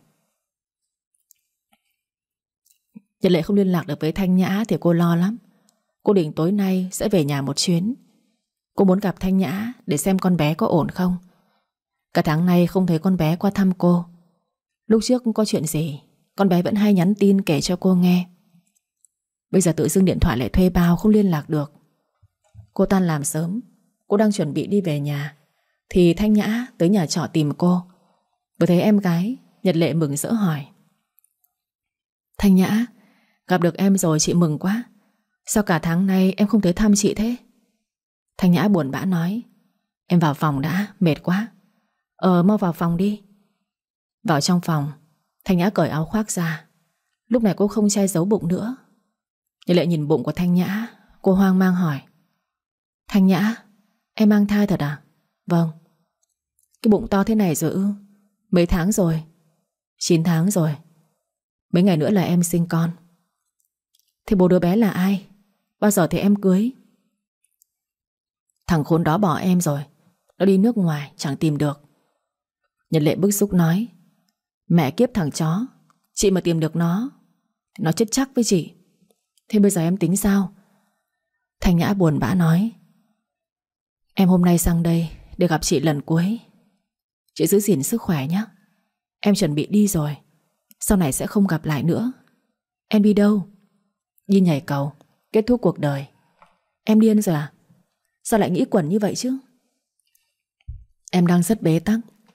Nhật Lệ không liên lạc được với Thanh Nhã thì cô lo lắm. Cô định tối nay sẽ về nhà một chuyến. Cô muốn gặp Thanh Nhã để xem con bé có ổn không. Cả tháng nay không thấy con bé qua thăm cô. Lúc trước có chuyện gì con bé vẫn hay nhắn tin kể cho cô nghe. Bây giờ tự dưng điện thoại lại thuê bao, không liên lạc được. Cô tan làm sớm, cô đang chuẩn bị đi về nhà thì Thanh Nhã tới nhà trọ tìm cô. Vừa thấy em gái, Nhật Lệ mừng rỡ hỏi: Thanh Nhã, gặp được em rồi, chị mừng quá. Sao cả tháng nay em không tới thăm chị thế? Thanh Nhã buồn bã nói: Em vào phòng đã, mệt quá. Ờ, mau vào phòng đi. Vào trong phòng, Thanh Nhã cởi áo khoác ra. Lúc này cô không che giấu bụng nữa. Nhật Lệ nhìn bụng của Thanh Nhã. Cô hoang mang hỏi: Thanh Nhã, em mang thai thật à? Vâng. Cái bụng to thế này rồi ư? Mấy tháng rồi? Chín tháng rồi. Mấy ngày nữa là em sinh con. Thế bố đứa bé là ai? Bao giờ thì em cưới? Thằng khốn đó bỏ em rồi. Nó đi nước ngoài chẳng tìm được. Nhật Lệ bức xúc nói: Mẹ kiếp thằng chó, chị mà tìm được nó thì nó chết chắc với chị. Thế bây giờ em tính sao? Thanh Nhã buồn bã nói: Em hôm nay sang đây để gặp chị lần cuối. Chị giữ gìn sức khỏe nhé. Em chuẩn bị đi rồi. Sau này sẽ không gặp lại nữa. Em đi đâu? Đi nhảy cầu, kết thúc cuộc đời. Em điên rồi à? Sao lại nghĩ quẩn như vậy chứ? Em đang rất bế tắc.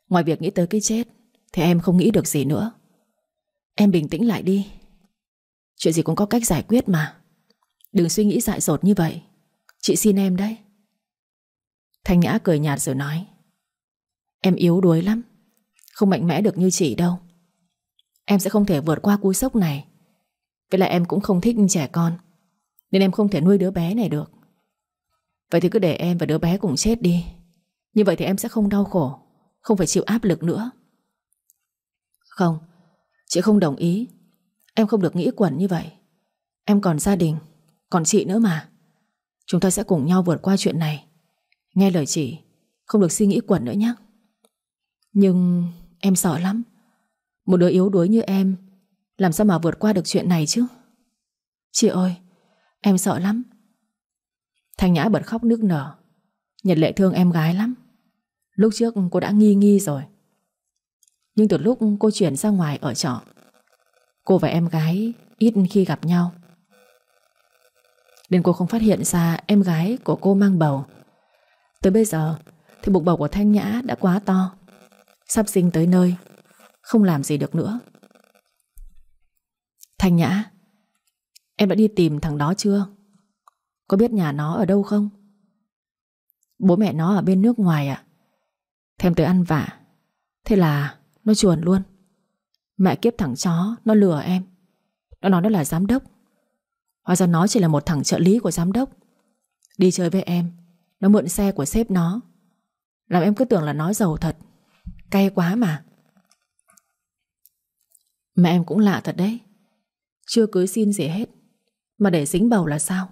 Ngoài việc nghĩ tới cái chết thì em không nghĩ được gì nữa. Em bình tĩnh lại đi. Chuyện gì cũng có cách giải quyết mà. Đừng suy nghĩ dại dột như vậy. Chị xin em đấy. Thanh Nhã cười nhạt rồi nói: Em yếu đuối lắm, không mạnh mẽ được như chị đâu. Em sẽ không thể vượt qua cú sốc này. Vậy là em cũng không thích trẻ con, nên em không thể nuôi đứa bé này được. Vậy thì cứ để em và đứa bé cùng chết đi. Như vậy thì em sẽ không đau khổ, không phải chịu áp lực nữa. Không, chị không đồng ý. Em không được nghĩ quẩn như vậy. Em còn gia đình, còn chị nữa mà. Chúng ta sẽ cùng nhau vượt qua chuyện này. Nghe lời chị, không được suy nghĩ quẩn nữa nhé. Nhưng em sợ lắm. Một đứa yếu đuối như em làm sao mà vượt qua được chuyện này chứ? Chị ơi, em sợ lắm. Thanh Nhã bật khóc nức nở. Nhật Lệ thương em gái lắm. Lúc trước cô đã nghi nghi rồi, nhưng từ lúc cô chuyển ra ngoài ở trọ, cô và em gái ít khi gặp nhau, nên cô không phát hiện ra em gái của cô mang bầu. Tới bây giờ thì bụng bầu của Thanh Nhã đã quá to, sắp sinh tới nơi, không làm gì được nữa. Thanh Nhã, em đã đi tìm thằng đó chưa? Có biết nhà nó ở đâu không? Bố mẹ nó ở bên nước ngoài ạ. Thêm tới ăn vạ, thế là nó chuồn luôn. Mẹ kiếp thằng chó, nó lừa em. Nó nói nó là giám đốc, hóa ra nó chỉ là một thằng trợ lý của giám đốc. Đi chơi với em, nó mượn xe của sếp nó, làm em cứ tưởng là nó giàu thật. Cay quá mà. Mẹ em cũng lạ thật đấy. Chưa cưới xin gì hết mà để dính bầu là sao?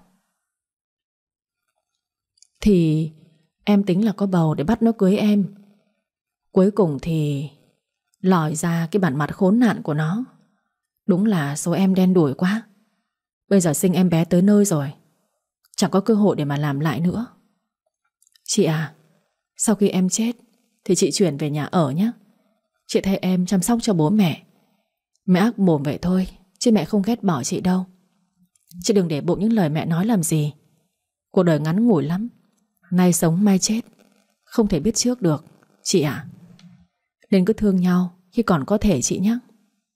Thì em tính là có bầu để bắt nó cưới em. Cuối cùng thì lòi ra cái bản mặt khốn nạn của nó. Đúng là số em đen đủi quá. Bây giờ sinh em bé tới nơi rồi, chẳng có cơ hội để mà làm lại nữa. Chị à, sau khi em chết thì chị chuyển về nhà ở nhé. Chị thay em chăm sóc cho bố mẹ. Mẹ ác mồm vậy thôi, chứ mẹ không ghét bỏ chị đâu. Chị đừng để bụng những lời mẹ nói làm gì. Cuộc đời ngắn ngủi lắm, nay sống mai chết, không thể biết trước được, chị ạ. Nên cứ thương nhau khi còn có thể chị nhé.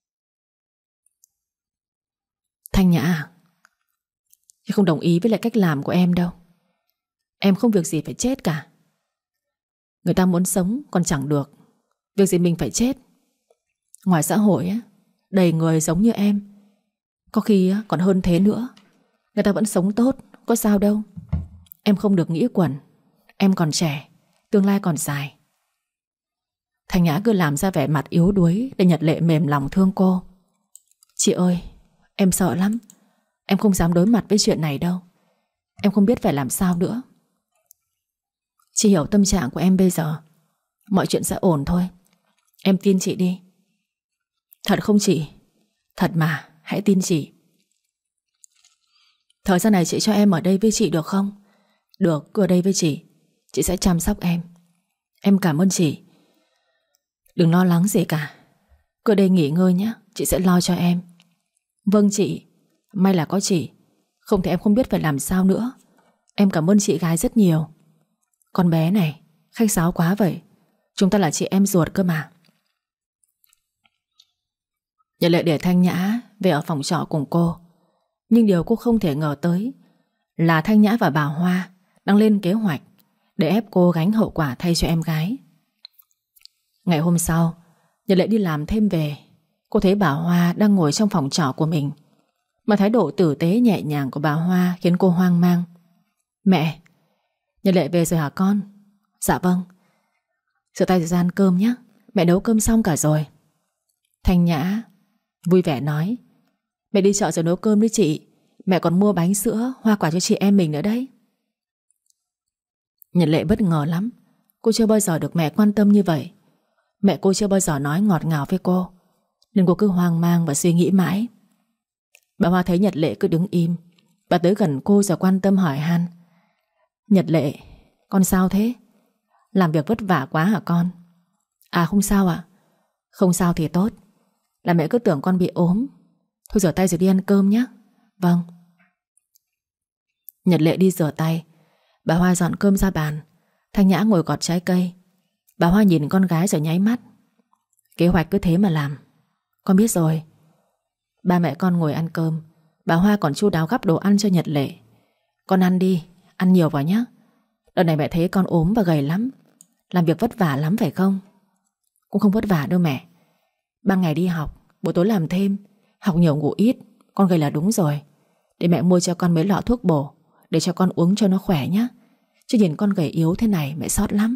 Thanh Nhã à, chị không đồng ý với lại cách làm của em đâu. Em không việc gì phải chết cả. Người ta muốn sống còn chẳng được, việc gì mình phải chết. Ngoài xã hội á, đầy người giống như em, có khi còn hơn thế nữa. Người ta vẫn sống tốt, có sao đâu. Em không được nghĩ quẩn. Em còn trẻ, tương lai còn dài. Thanh Nhã cứ làm ra vẻ mặt yếu đuối để Nhật Lệ mềm lòng thương cô. Chị ơi, em sợ lắm. Em không dám đối mặt với chuyện này đâu. Em không biết phải làm sao nữa. Chị hiểu tâm trạng của em bây giờ. Mọi chuyện sẽ ổn thôi. Em tin chị đi. Thật không chị? Thật mà, hãy tin chị. Thời gian này chị cho em ở đây với chị được không? Được, cứ ở đây với chị. Chị sẽ chăm sóc em. Em cảm ơn chị. Đừng lo lắng gì cả. Cứ ở đây nghỉ ngơi nhé, chị sẽ lo cho em. Vâng chị. May là có chị, không thì em không biết phải làm sao nữa. Em cảm ơn chị gái rất nhiều. Con bé này, khách sáo quá vậy. Chúng ta là chị em ruột cơ mà. Nhật Lệ để Thanh Nhã về ở phòng trọ cùng cô. Nhưng điều cô không thể ngờ tới là Thanh Nhã và bà Hoa đang lên kế hoạch để ép cô gánh hậu quả thay cho em gái. Ngày hôm sau, Nhật Lệ đi làm thêm về. Cô thấy bà Hoa đang ngồi trong phòng trọ của mình, mà thái độ tử tế nhẹ nhàng của bà Hoa khiến cô hoang mang. Mẹ, Nhật Lệ về rồi hả con? Dạ vâng. Rửa tay rồi ra ăn cơm nhé. Mẹ nấu cơm xong cả rồi. Thanh Nhã vui vẻ nói. Mẹ đi chợ rồi nấu cơm với chị. Mẹ còn mua bánh sữa, hoa quả cho chị em mình nữa đấy. Nhật Lệ bất ngờ lắm. Cô chưa bao giờ được mẹ quan tâm như vậy. Mẹ cô chưa bao giờ nói ngọt ngào với cô, nên cô cứ hoang mang và suy nghĩ mãi. Bà Hoa thấy Nhật Lệ cứ đứng im, bà tới gần cô rồi quan tâm hỏi han. Nhật Lệ, con sao thế? Làm việc vất vả quá hả con? À không sao ạ. Không sao thì tốt. Là mẹ cứ tưởng con bị ốm. Thôi rửa tay rồi đi ăn cơm nhé. Vâng. Nhật Lệ đi rửa tay. Bà Hoa dọn cơm ra bàn. Thanh Nhã ngồi gọt trái cây. Bà Hoa nhìn con gái rồi nháy mắt. Kế hoạch cứ thế mà làm. Con biết rồi. Ba mẹ con ngồi ăn cơm. Bà Hoa còn chu đáo gắp đồ ăn cho Nhật Lệ. Con ăn đi, ăn nhiều vào nhé. Đợt này mẹ thấy con ốm và gầy lắm. Làm việc vất vả lắm phải không? Cũng không vất vả đâu mẹ. Ban ngày đi học, buổi tối làm thêm. Học nhiều ngủ ít. Con gầy là đúng rồi. Để mẹ mua cho con mấy lọ thuốc bổ, để cho con uống cho nó khỏe nhé. Chứ nhìn con gầy yếu thế này mẹ xót lắm.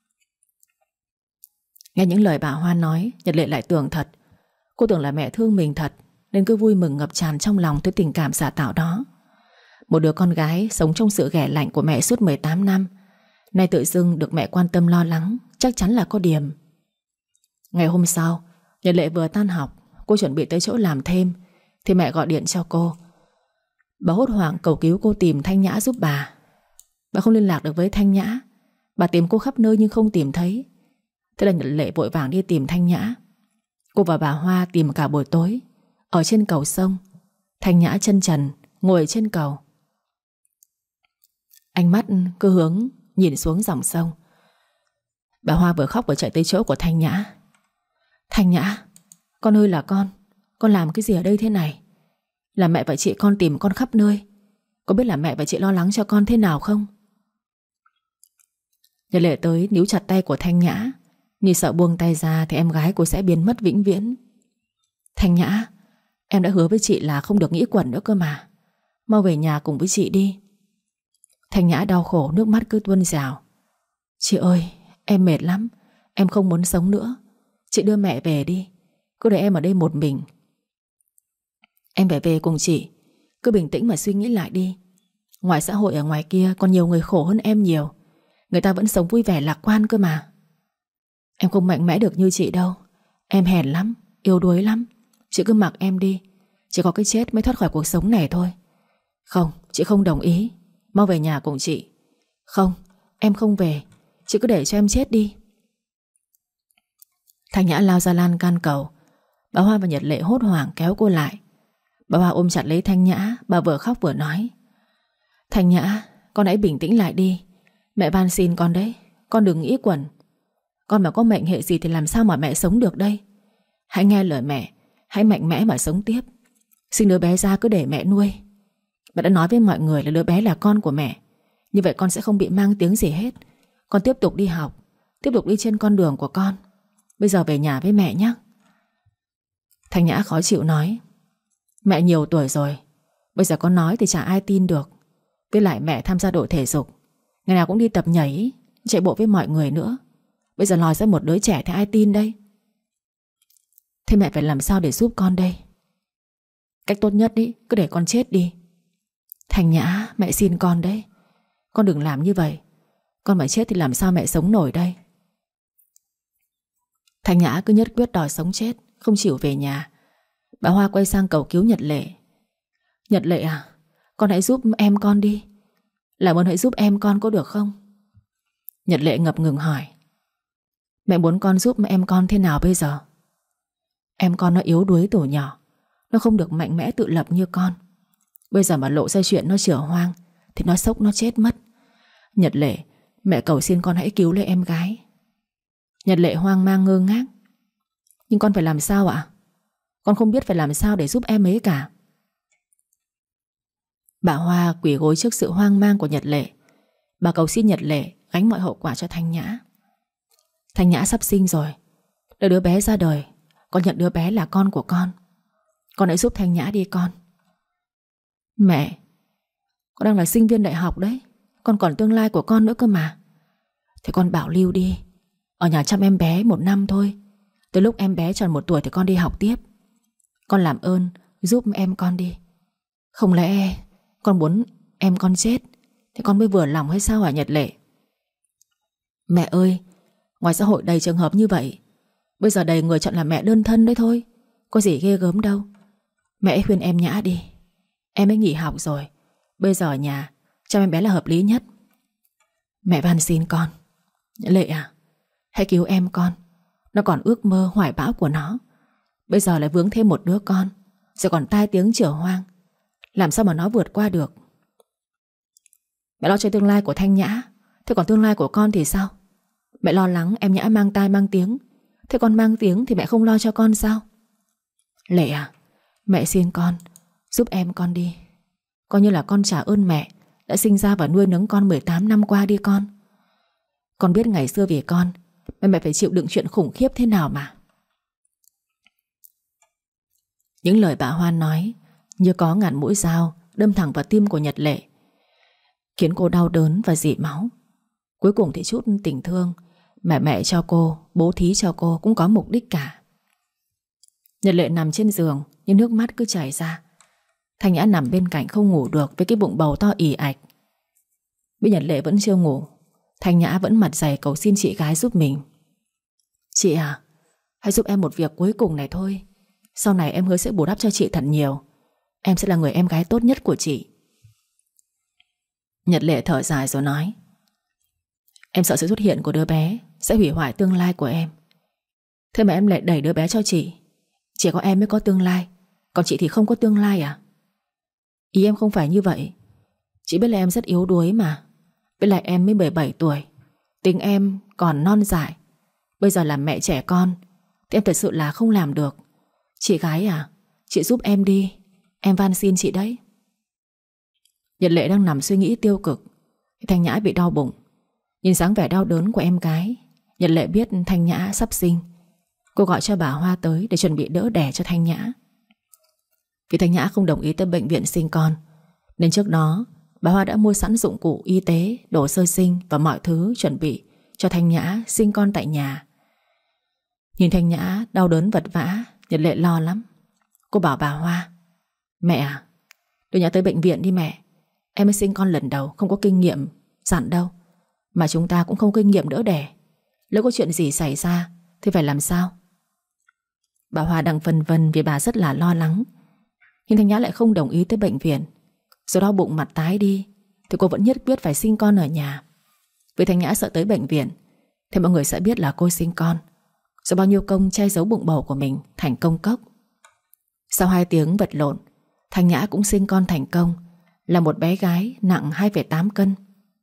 Nghe những lời bà Hoa nói, Nhật Lệ lại tưởng thật. Cô tưởng là mẹ thương mình thật, nên cứ vui mừng ngập tràn trong lòng tới tình cảm giả tạo đó. Một đứa con gái sống trong sự ghẻ lạnh của mẹ suốt mười tám năm, nay tự dưng được mẹ quan tâm lo lắng, chắc chắn là có điểm. Ngày hôm sau, Nhật Lệ vừa tan học, cô chuẩn bị tới chỗ làm thêm, thì mẹ gọi điện cho cô. Bà hốt hoảng cầu cứu cô tìm Thanh Nhã giúp bà. Bà không liên lạc được với Thanh Nhã. Bà tìm cô khắp nơi nhưng không tìm thấy. Thế là Nhật Lệ vội vàng đi tìm Thanh Nhã. Cô và bà Hoa tìm cả buổi tối. Ở trên cầu sông, Thanh Nhã chân trần ngồi trên cầu. Ánh mắt cứ hướng nhìn xuống dòng sông. Bà Hoa vừa khóc vừa chạy tới chỗ của Thanh Nhã. Thanh Nhã, con ơi là con. Con làm cái gì ở đây thế này? Là mẹ và chị con tìm con khắp nơi. Có biết là mẹ và chị lo lắng cho con thế nào không? Nhật Lệ tới níu chặt tay của Thanh Nhã, như sợ buông tay ra thì em gái cô sẽ biến mất vĩnh viễn. Thanh Nhã, em đã hứa với chị là không được nghĩ quẩn nữa cơ mà. Mau về nhà cùng với chị đi. Thanh Nhã đau khổ, nước mắt cứ tuôn rào. Chị ơi, em mệt lắm. Em không muốn sống nữa. Chị đưa mẹ về đi. Cứ để em ở đây một mình. Em phải về cùng chị. Cứ bình tĩnh mà suy nghĩ lại đi. Ngoài xã hội ở ngoài kia còn nhiều người khổ hơn em nhiều. Người ta vẫn sống vui vẻ lạc quan cơ mà. Em không mạnh mẽ được như chị đâu. Em hèn lắm, yếu đuối lắm. Chị cứ mặc em đi. Chỉ có cái chết mới thoát khỏi cuộc sống này thôi. Không, chị không đồng ý. Mau về nhà cùng chị. Không, em không về. Chị cứ để cho em chết đi. Thanh Nhã lao ra lan can cầu. Bà Hoa và Nhật Lệ hốt hoảng kéo cô lại. Bà Hoa ôm chặt lấy Thanh Nhã. Bà vừa khóc vừa nói. Thanh Nhã, con hãy bình tĩnh lại đi. Mẹ van xin con đấy. Con đừng nghĩ quẩn. Con mà có mệnh hệ gì thì làm sao mà mẹ sống được đây. Hãy nghe lời mẹ. Hãy mạnh mẽ mà sống tiếp. Sinh đứa bé ra cứ để mẹ nuôi. Mẹ đã nói với mọi người là đứa bé là con của mẹ. Như vậy con sẽ không bị mang tiếng gì hết. Con tiếp tục đi học, tiếp tục đi trên con đường của con. Bây giờ về nhà với mẹ nhé. Thanh Nhã khó chịu nói. Mẹ nhiều tuổi rồi. Bây giờ con nói thì chả ai tin được. Với lại mẹ tham gia đội thể dục, ngày nào cũng đi tập nhảy, chạy bộ với mọi người nữa. Bây giờ lòi ra một đứa trẻ thì ai tin đây? Thế mẹ phải làm sao để giúp con đây? Cách tốt nhất ý, cứ để con chết đi. Thanh Nhã, mẹ xin con đấy. Con đừng làm như vậy. Con mà chết thì làm sao mẹ sống nổi đây? Thanh Nhã cứ nhất quyết đòi sống chết, không chịu về nhà. Bà Hoa quay sang cầu cứu Nhật Lệ. Nhật Lệ à, con hãy giúp em con đi. Làm ơn hãy giúp em con có được không? Nhật Lệ ngập ngừng hỏi. Mẹ muốn con giúp em con thế nào bây giờ? Em con nó yếu đuối từ nhỏ. Nó không được mạnh mẽ tự lập như con. Bây giờ mà lộ ra chuyện nó chửa hoang thì nó sốc nó chết mất. Nhật Lệ, mẹ cầu xin con hãy cứu lấy em gái. Nhật Lệ hoang mang ngơ ngác. Nhưng con phải làm sao ạ? Con không biết phải làm sao để giúp em ấy cả. Bà Hoa quỳ gối trước sự hoang mang của Nhật Lệ. Bà cầu xin Nhật Lệ gánh mọi hậu quả cho Thanh Nhã. Thanh Nhã sắp sinh rồi. Đợi đứa bé ra đời, con nhận đứa bé là con của con. Con hãy giúp Thanh Nhã đi con. Mẹ, con đang là sinh viên đại học đấy. Con còn tương lai của con nữa cơ mà. Thì con bảo lưu đi. Ở nhà chăm em bé một năm thôi. Tới lúc em bé tròn một tuổi thì con đi học tiếp. Con làm ơn giúp em con đi. Không lẽ con muốn em con chết thì con mới vừa lòng hay sao hả Nhật Lệ? Mẹ ơi, ngoài xã hội đầy trường hợp như vậy. Bây giờ đầy người chọn làm mẹ đơn thân đấy thôi. Có gì ghê gớm đâu. Mẹ khuyên em Nhã đi. Em ấy nghỉ học rồi. Bây giờ ở nhà chăm em bé là hợp lý nhất. Mẹ van xin con. Lệ à, hãy cứu em con. Nó còn ước mơ hoài bão của nó. Bây giờ lại vướng thêm một đứa con, rồi còn tai tiếng chửa hoang. Làm sao mà nó vượt qua được? Mẹ lo cho tương lai của Thanh Nhã, thế còn tương lai của con thì sao? Mẹ lo lắng em Nhã mang tai mang tiếng. Thế con mang tiếng thì mẹ không lo cho con sao? Lệ à, mẹ xin con, giúp em con đi. Coi như là con trả ơn mẹ đã sinh ra và nuôi nấng con mười tám năm qua đi con. Con biết ngày xưa vì con mẹ mẹ phải chịu đựng chuyện khủng khiếp thế nào mà. Những lời bà Hoan nói như có ngàn mũi dao đâm thẳng vào tim của Nhật Lệ, khiến cô đau đớn và rỉ máu. Cuối cùng thì chút tình thương mẹ mẹ cho cô, bố thí cho cô cũng có mục đích cả. Nhật Lệ nằm trên giường nhưng nước mắt cứ chảy ra. Thanh Nhã nằm bên cạnh không ngủ được với cái bụng bầu to ì ạch. Biết Nhật Lệ vẫn chưa ngủ, Thanh Nhã vẫn mặt dày cầu xin chị gái giúp mình. Chị à, hãy giúp em một việc cuối cùng này thôi. Sau này em hứa sẽ bù đắp cho chị thật nhiều. Em sẽ là người em gái tốt nhất của chị. Nhật Lệ thở dài rồi nói: Em sợ sự xuất hiện của đứa bé sẽ hủy hoại tương lai của em. Thế mà em lại đẩy đứa bé cho chị. Chỉ có em mới có tương lai, còn chị thì không có tương lai à? Ý em không phải như vậy. Chị biết là em rất yếu đuối mà. Với lại em mới mười bảy tuổi, tính em còn non dại. Bây giờ làm mẹ trẻ con thì em thật sự là không làm được. Chị gái à, chị giúp em đi, em van xin chị đấy. Nhật Lệ đang nằm suy nghĩ tiêu cực. Thanh Nhã bị đau bụng. Nhìn dáng vẻ đau đớn của em gái, Nhật Lệ biết Thanh Nhã sắp sinh. Cô gọi cho bà Hoa tới để chuẩn bị đỡ đẻ cho Thanh Nhã. Vì Thanh Nhã không đồng ý tới bệnh viện sinh con, nên trước đó bà Hoa đã mua sẵn dụng cụ y tế, đồ sơ sinh và mọi thứ chuẩn bị cho Thanh Nhã sinh con tại nhà. Nhìn Thanh Nhã đau đớn vật vã, Nhật Lệ lo lắm. Cô bảo bà Hoa: Mẹ à, đưa Nhã tới bệnh viện đi mẹ. Em mới sinh con lần đầu, không có kinh nghiệm dặn đâu. Mà chúng ta cũng không kinh nghiệm đỡ đẻ. Nếu có chuyện gì xảy ra thì phải làm sao? Bà Hoa đang phân vân vì bà rất là lo lắng. Nhưng Thanh Nhã lại không đồng ý tới bệnh viện. Do đó bụng mặt tái đi thì cô vẫn nhất quyết phải sinh con ở nhà. Vì Thanh Nhã sợ tới bệnh viện thì mọi người sẽ biết là cô sinh con. Do bao nhiêu công che giấu bụng bầu của mình thành công cốc. Sau hai tiếng vật lộn, Thanh Nhã cũng sinh con thành công, là một bé gái nặng hai phẩy tám cân.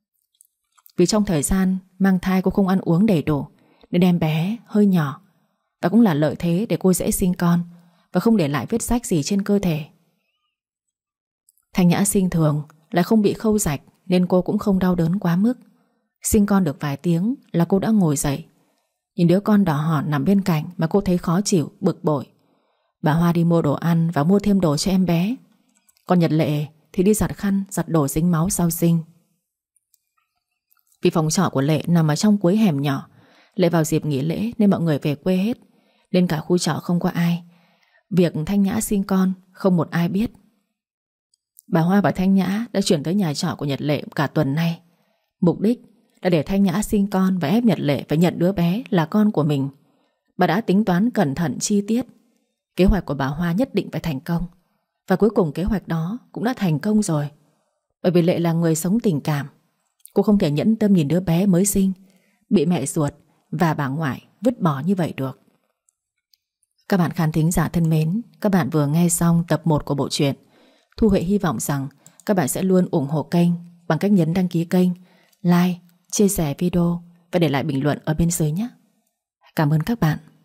Vì trong thời gian mang thai cô không ăn uống đầy đủ nên em bé hơi nhỏ. Và cũng là lợi thế để cô dễ sinh con và không để lại vết rách gì trên cơ thể. Thanh Nhã sinh thường, lại không bị khâu rạch nên cô cũng không đau đớn quá mức. Sinh con được vài tiếng là cô đã ngồi dậy. Nhìn đứa con đỏ hòn nằm bên cạnh mà cô thấy khó chịu, bực bội. Bà Hoa đi mua đồ ăn và mua thêm đồ cho em bé. Còn Nhật Lệ thì đi giặt khăn, giặt đồ dính máu sau sinh. Vì phòng trọ của Lệ nằm ở trong cuối hẻm nhỏ, Lệ vào dịp nghỉ lễ nên mọi người về quê hết, nên cả khu trọ không có ai. Việc Thanh Nhã sinh con không một ai biết. Bà Hoa và Thanh Nhã đã chuyển tới nhà trọ của Nhật Lệ cả tuần nay. Mục đích là để Thanh Nhã sinh con và ép Nhật Lệ phải nhận đứa bé là con của mình. Bà đã tính toán cẩn thận chi tiết. Kế hoạch của bà Hoa nhất định phải thành công. Và cuối cùng kế hoạch đó cũng đã thành công rồi. Bởi vì Lệ là người sống tình cảm. Cô không thể nhẫn tâm nhìn đứa bé mới sinh bị mẹ ruột và bà ngoại vứt bỏ như vậy được. Các bạn khán thính giả thân mến, các bạn vừa nghe xong tập một của bộ truyện. Thu Huệ hy vọng rằng các bạn sẽ luôn ủng hộ kênh bằng cách nhấn đăng ký kênh, like, chia sẻ video và để lại bình luận ở bên dưới nhé. Cảm ơn các bạn.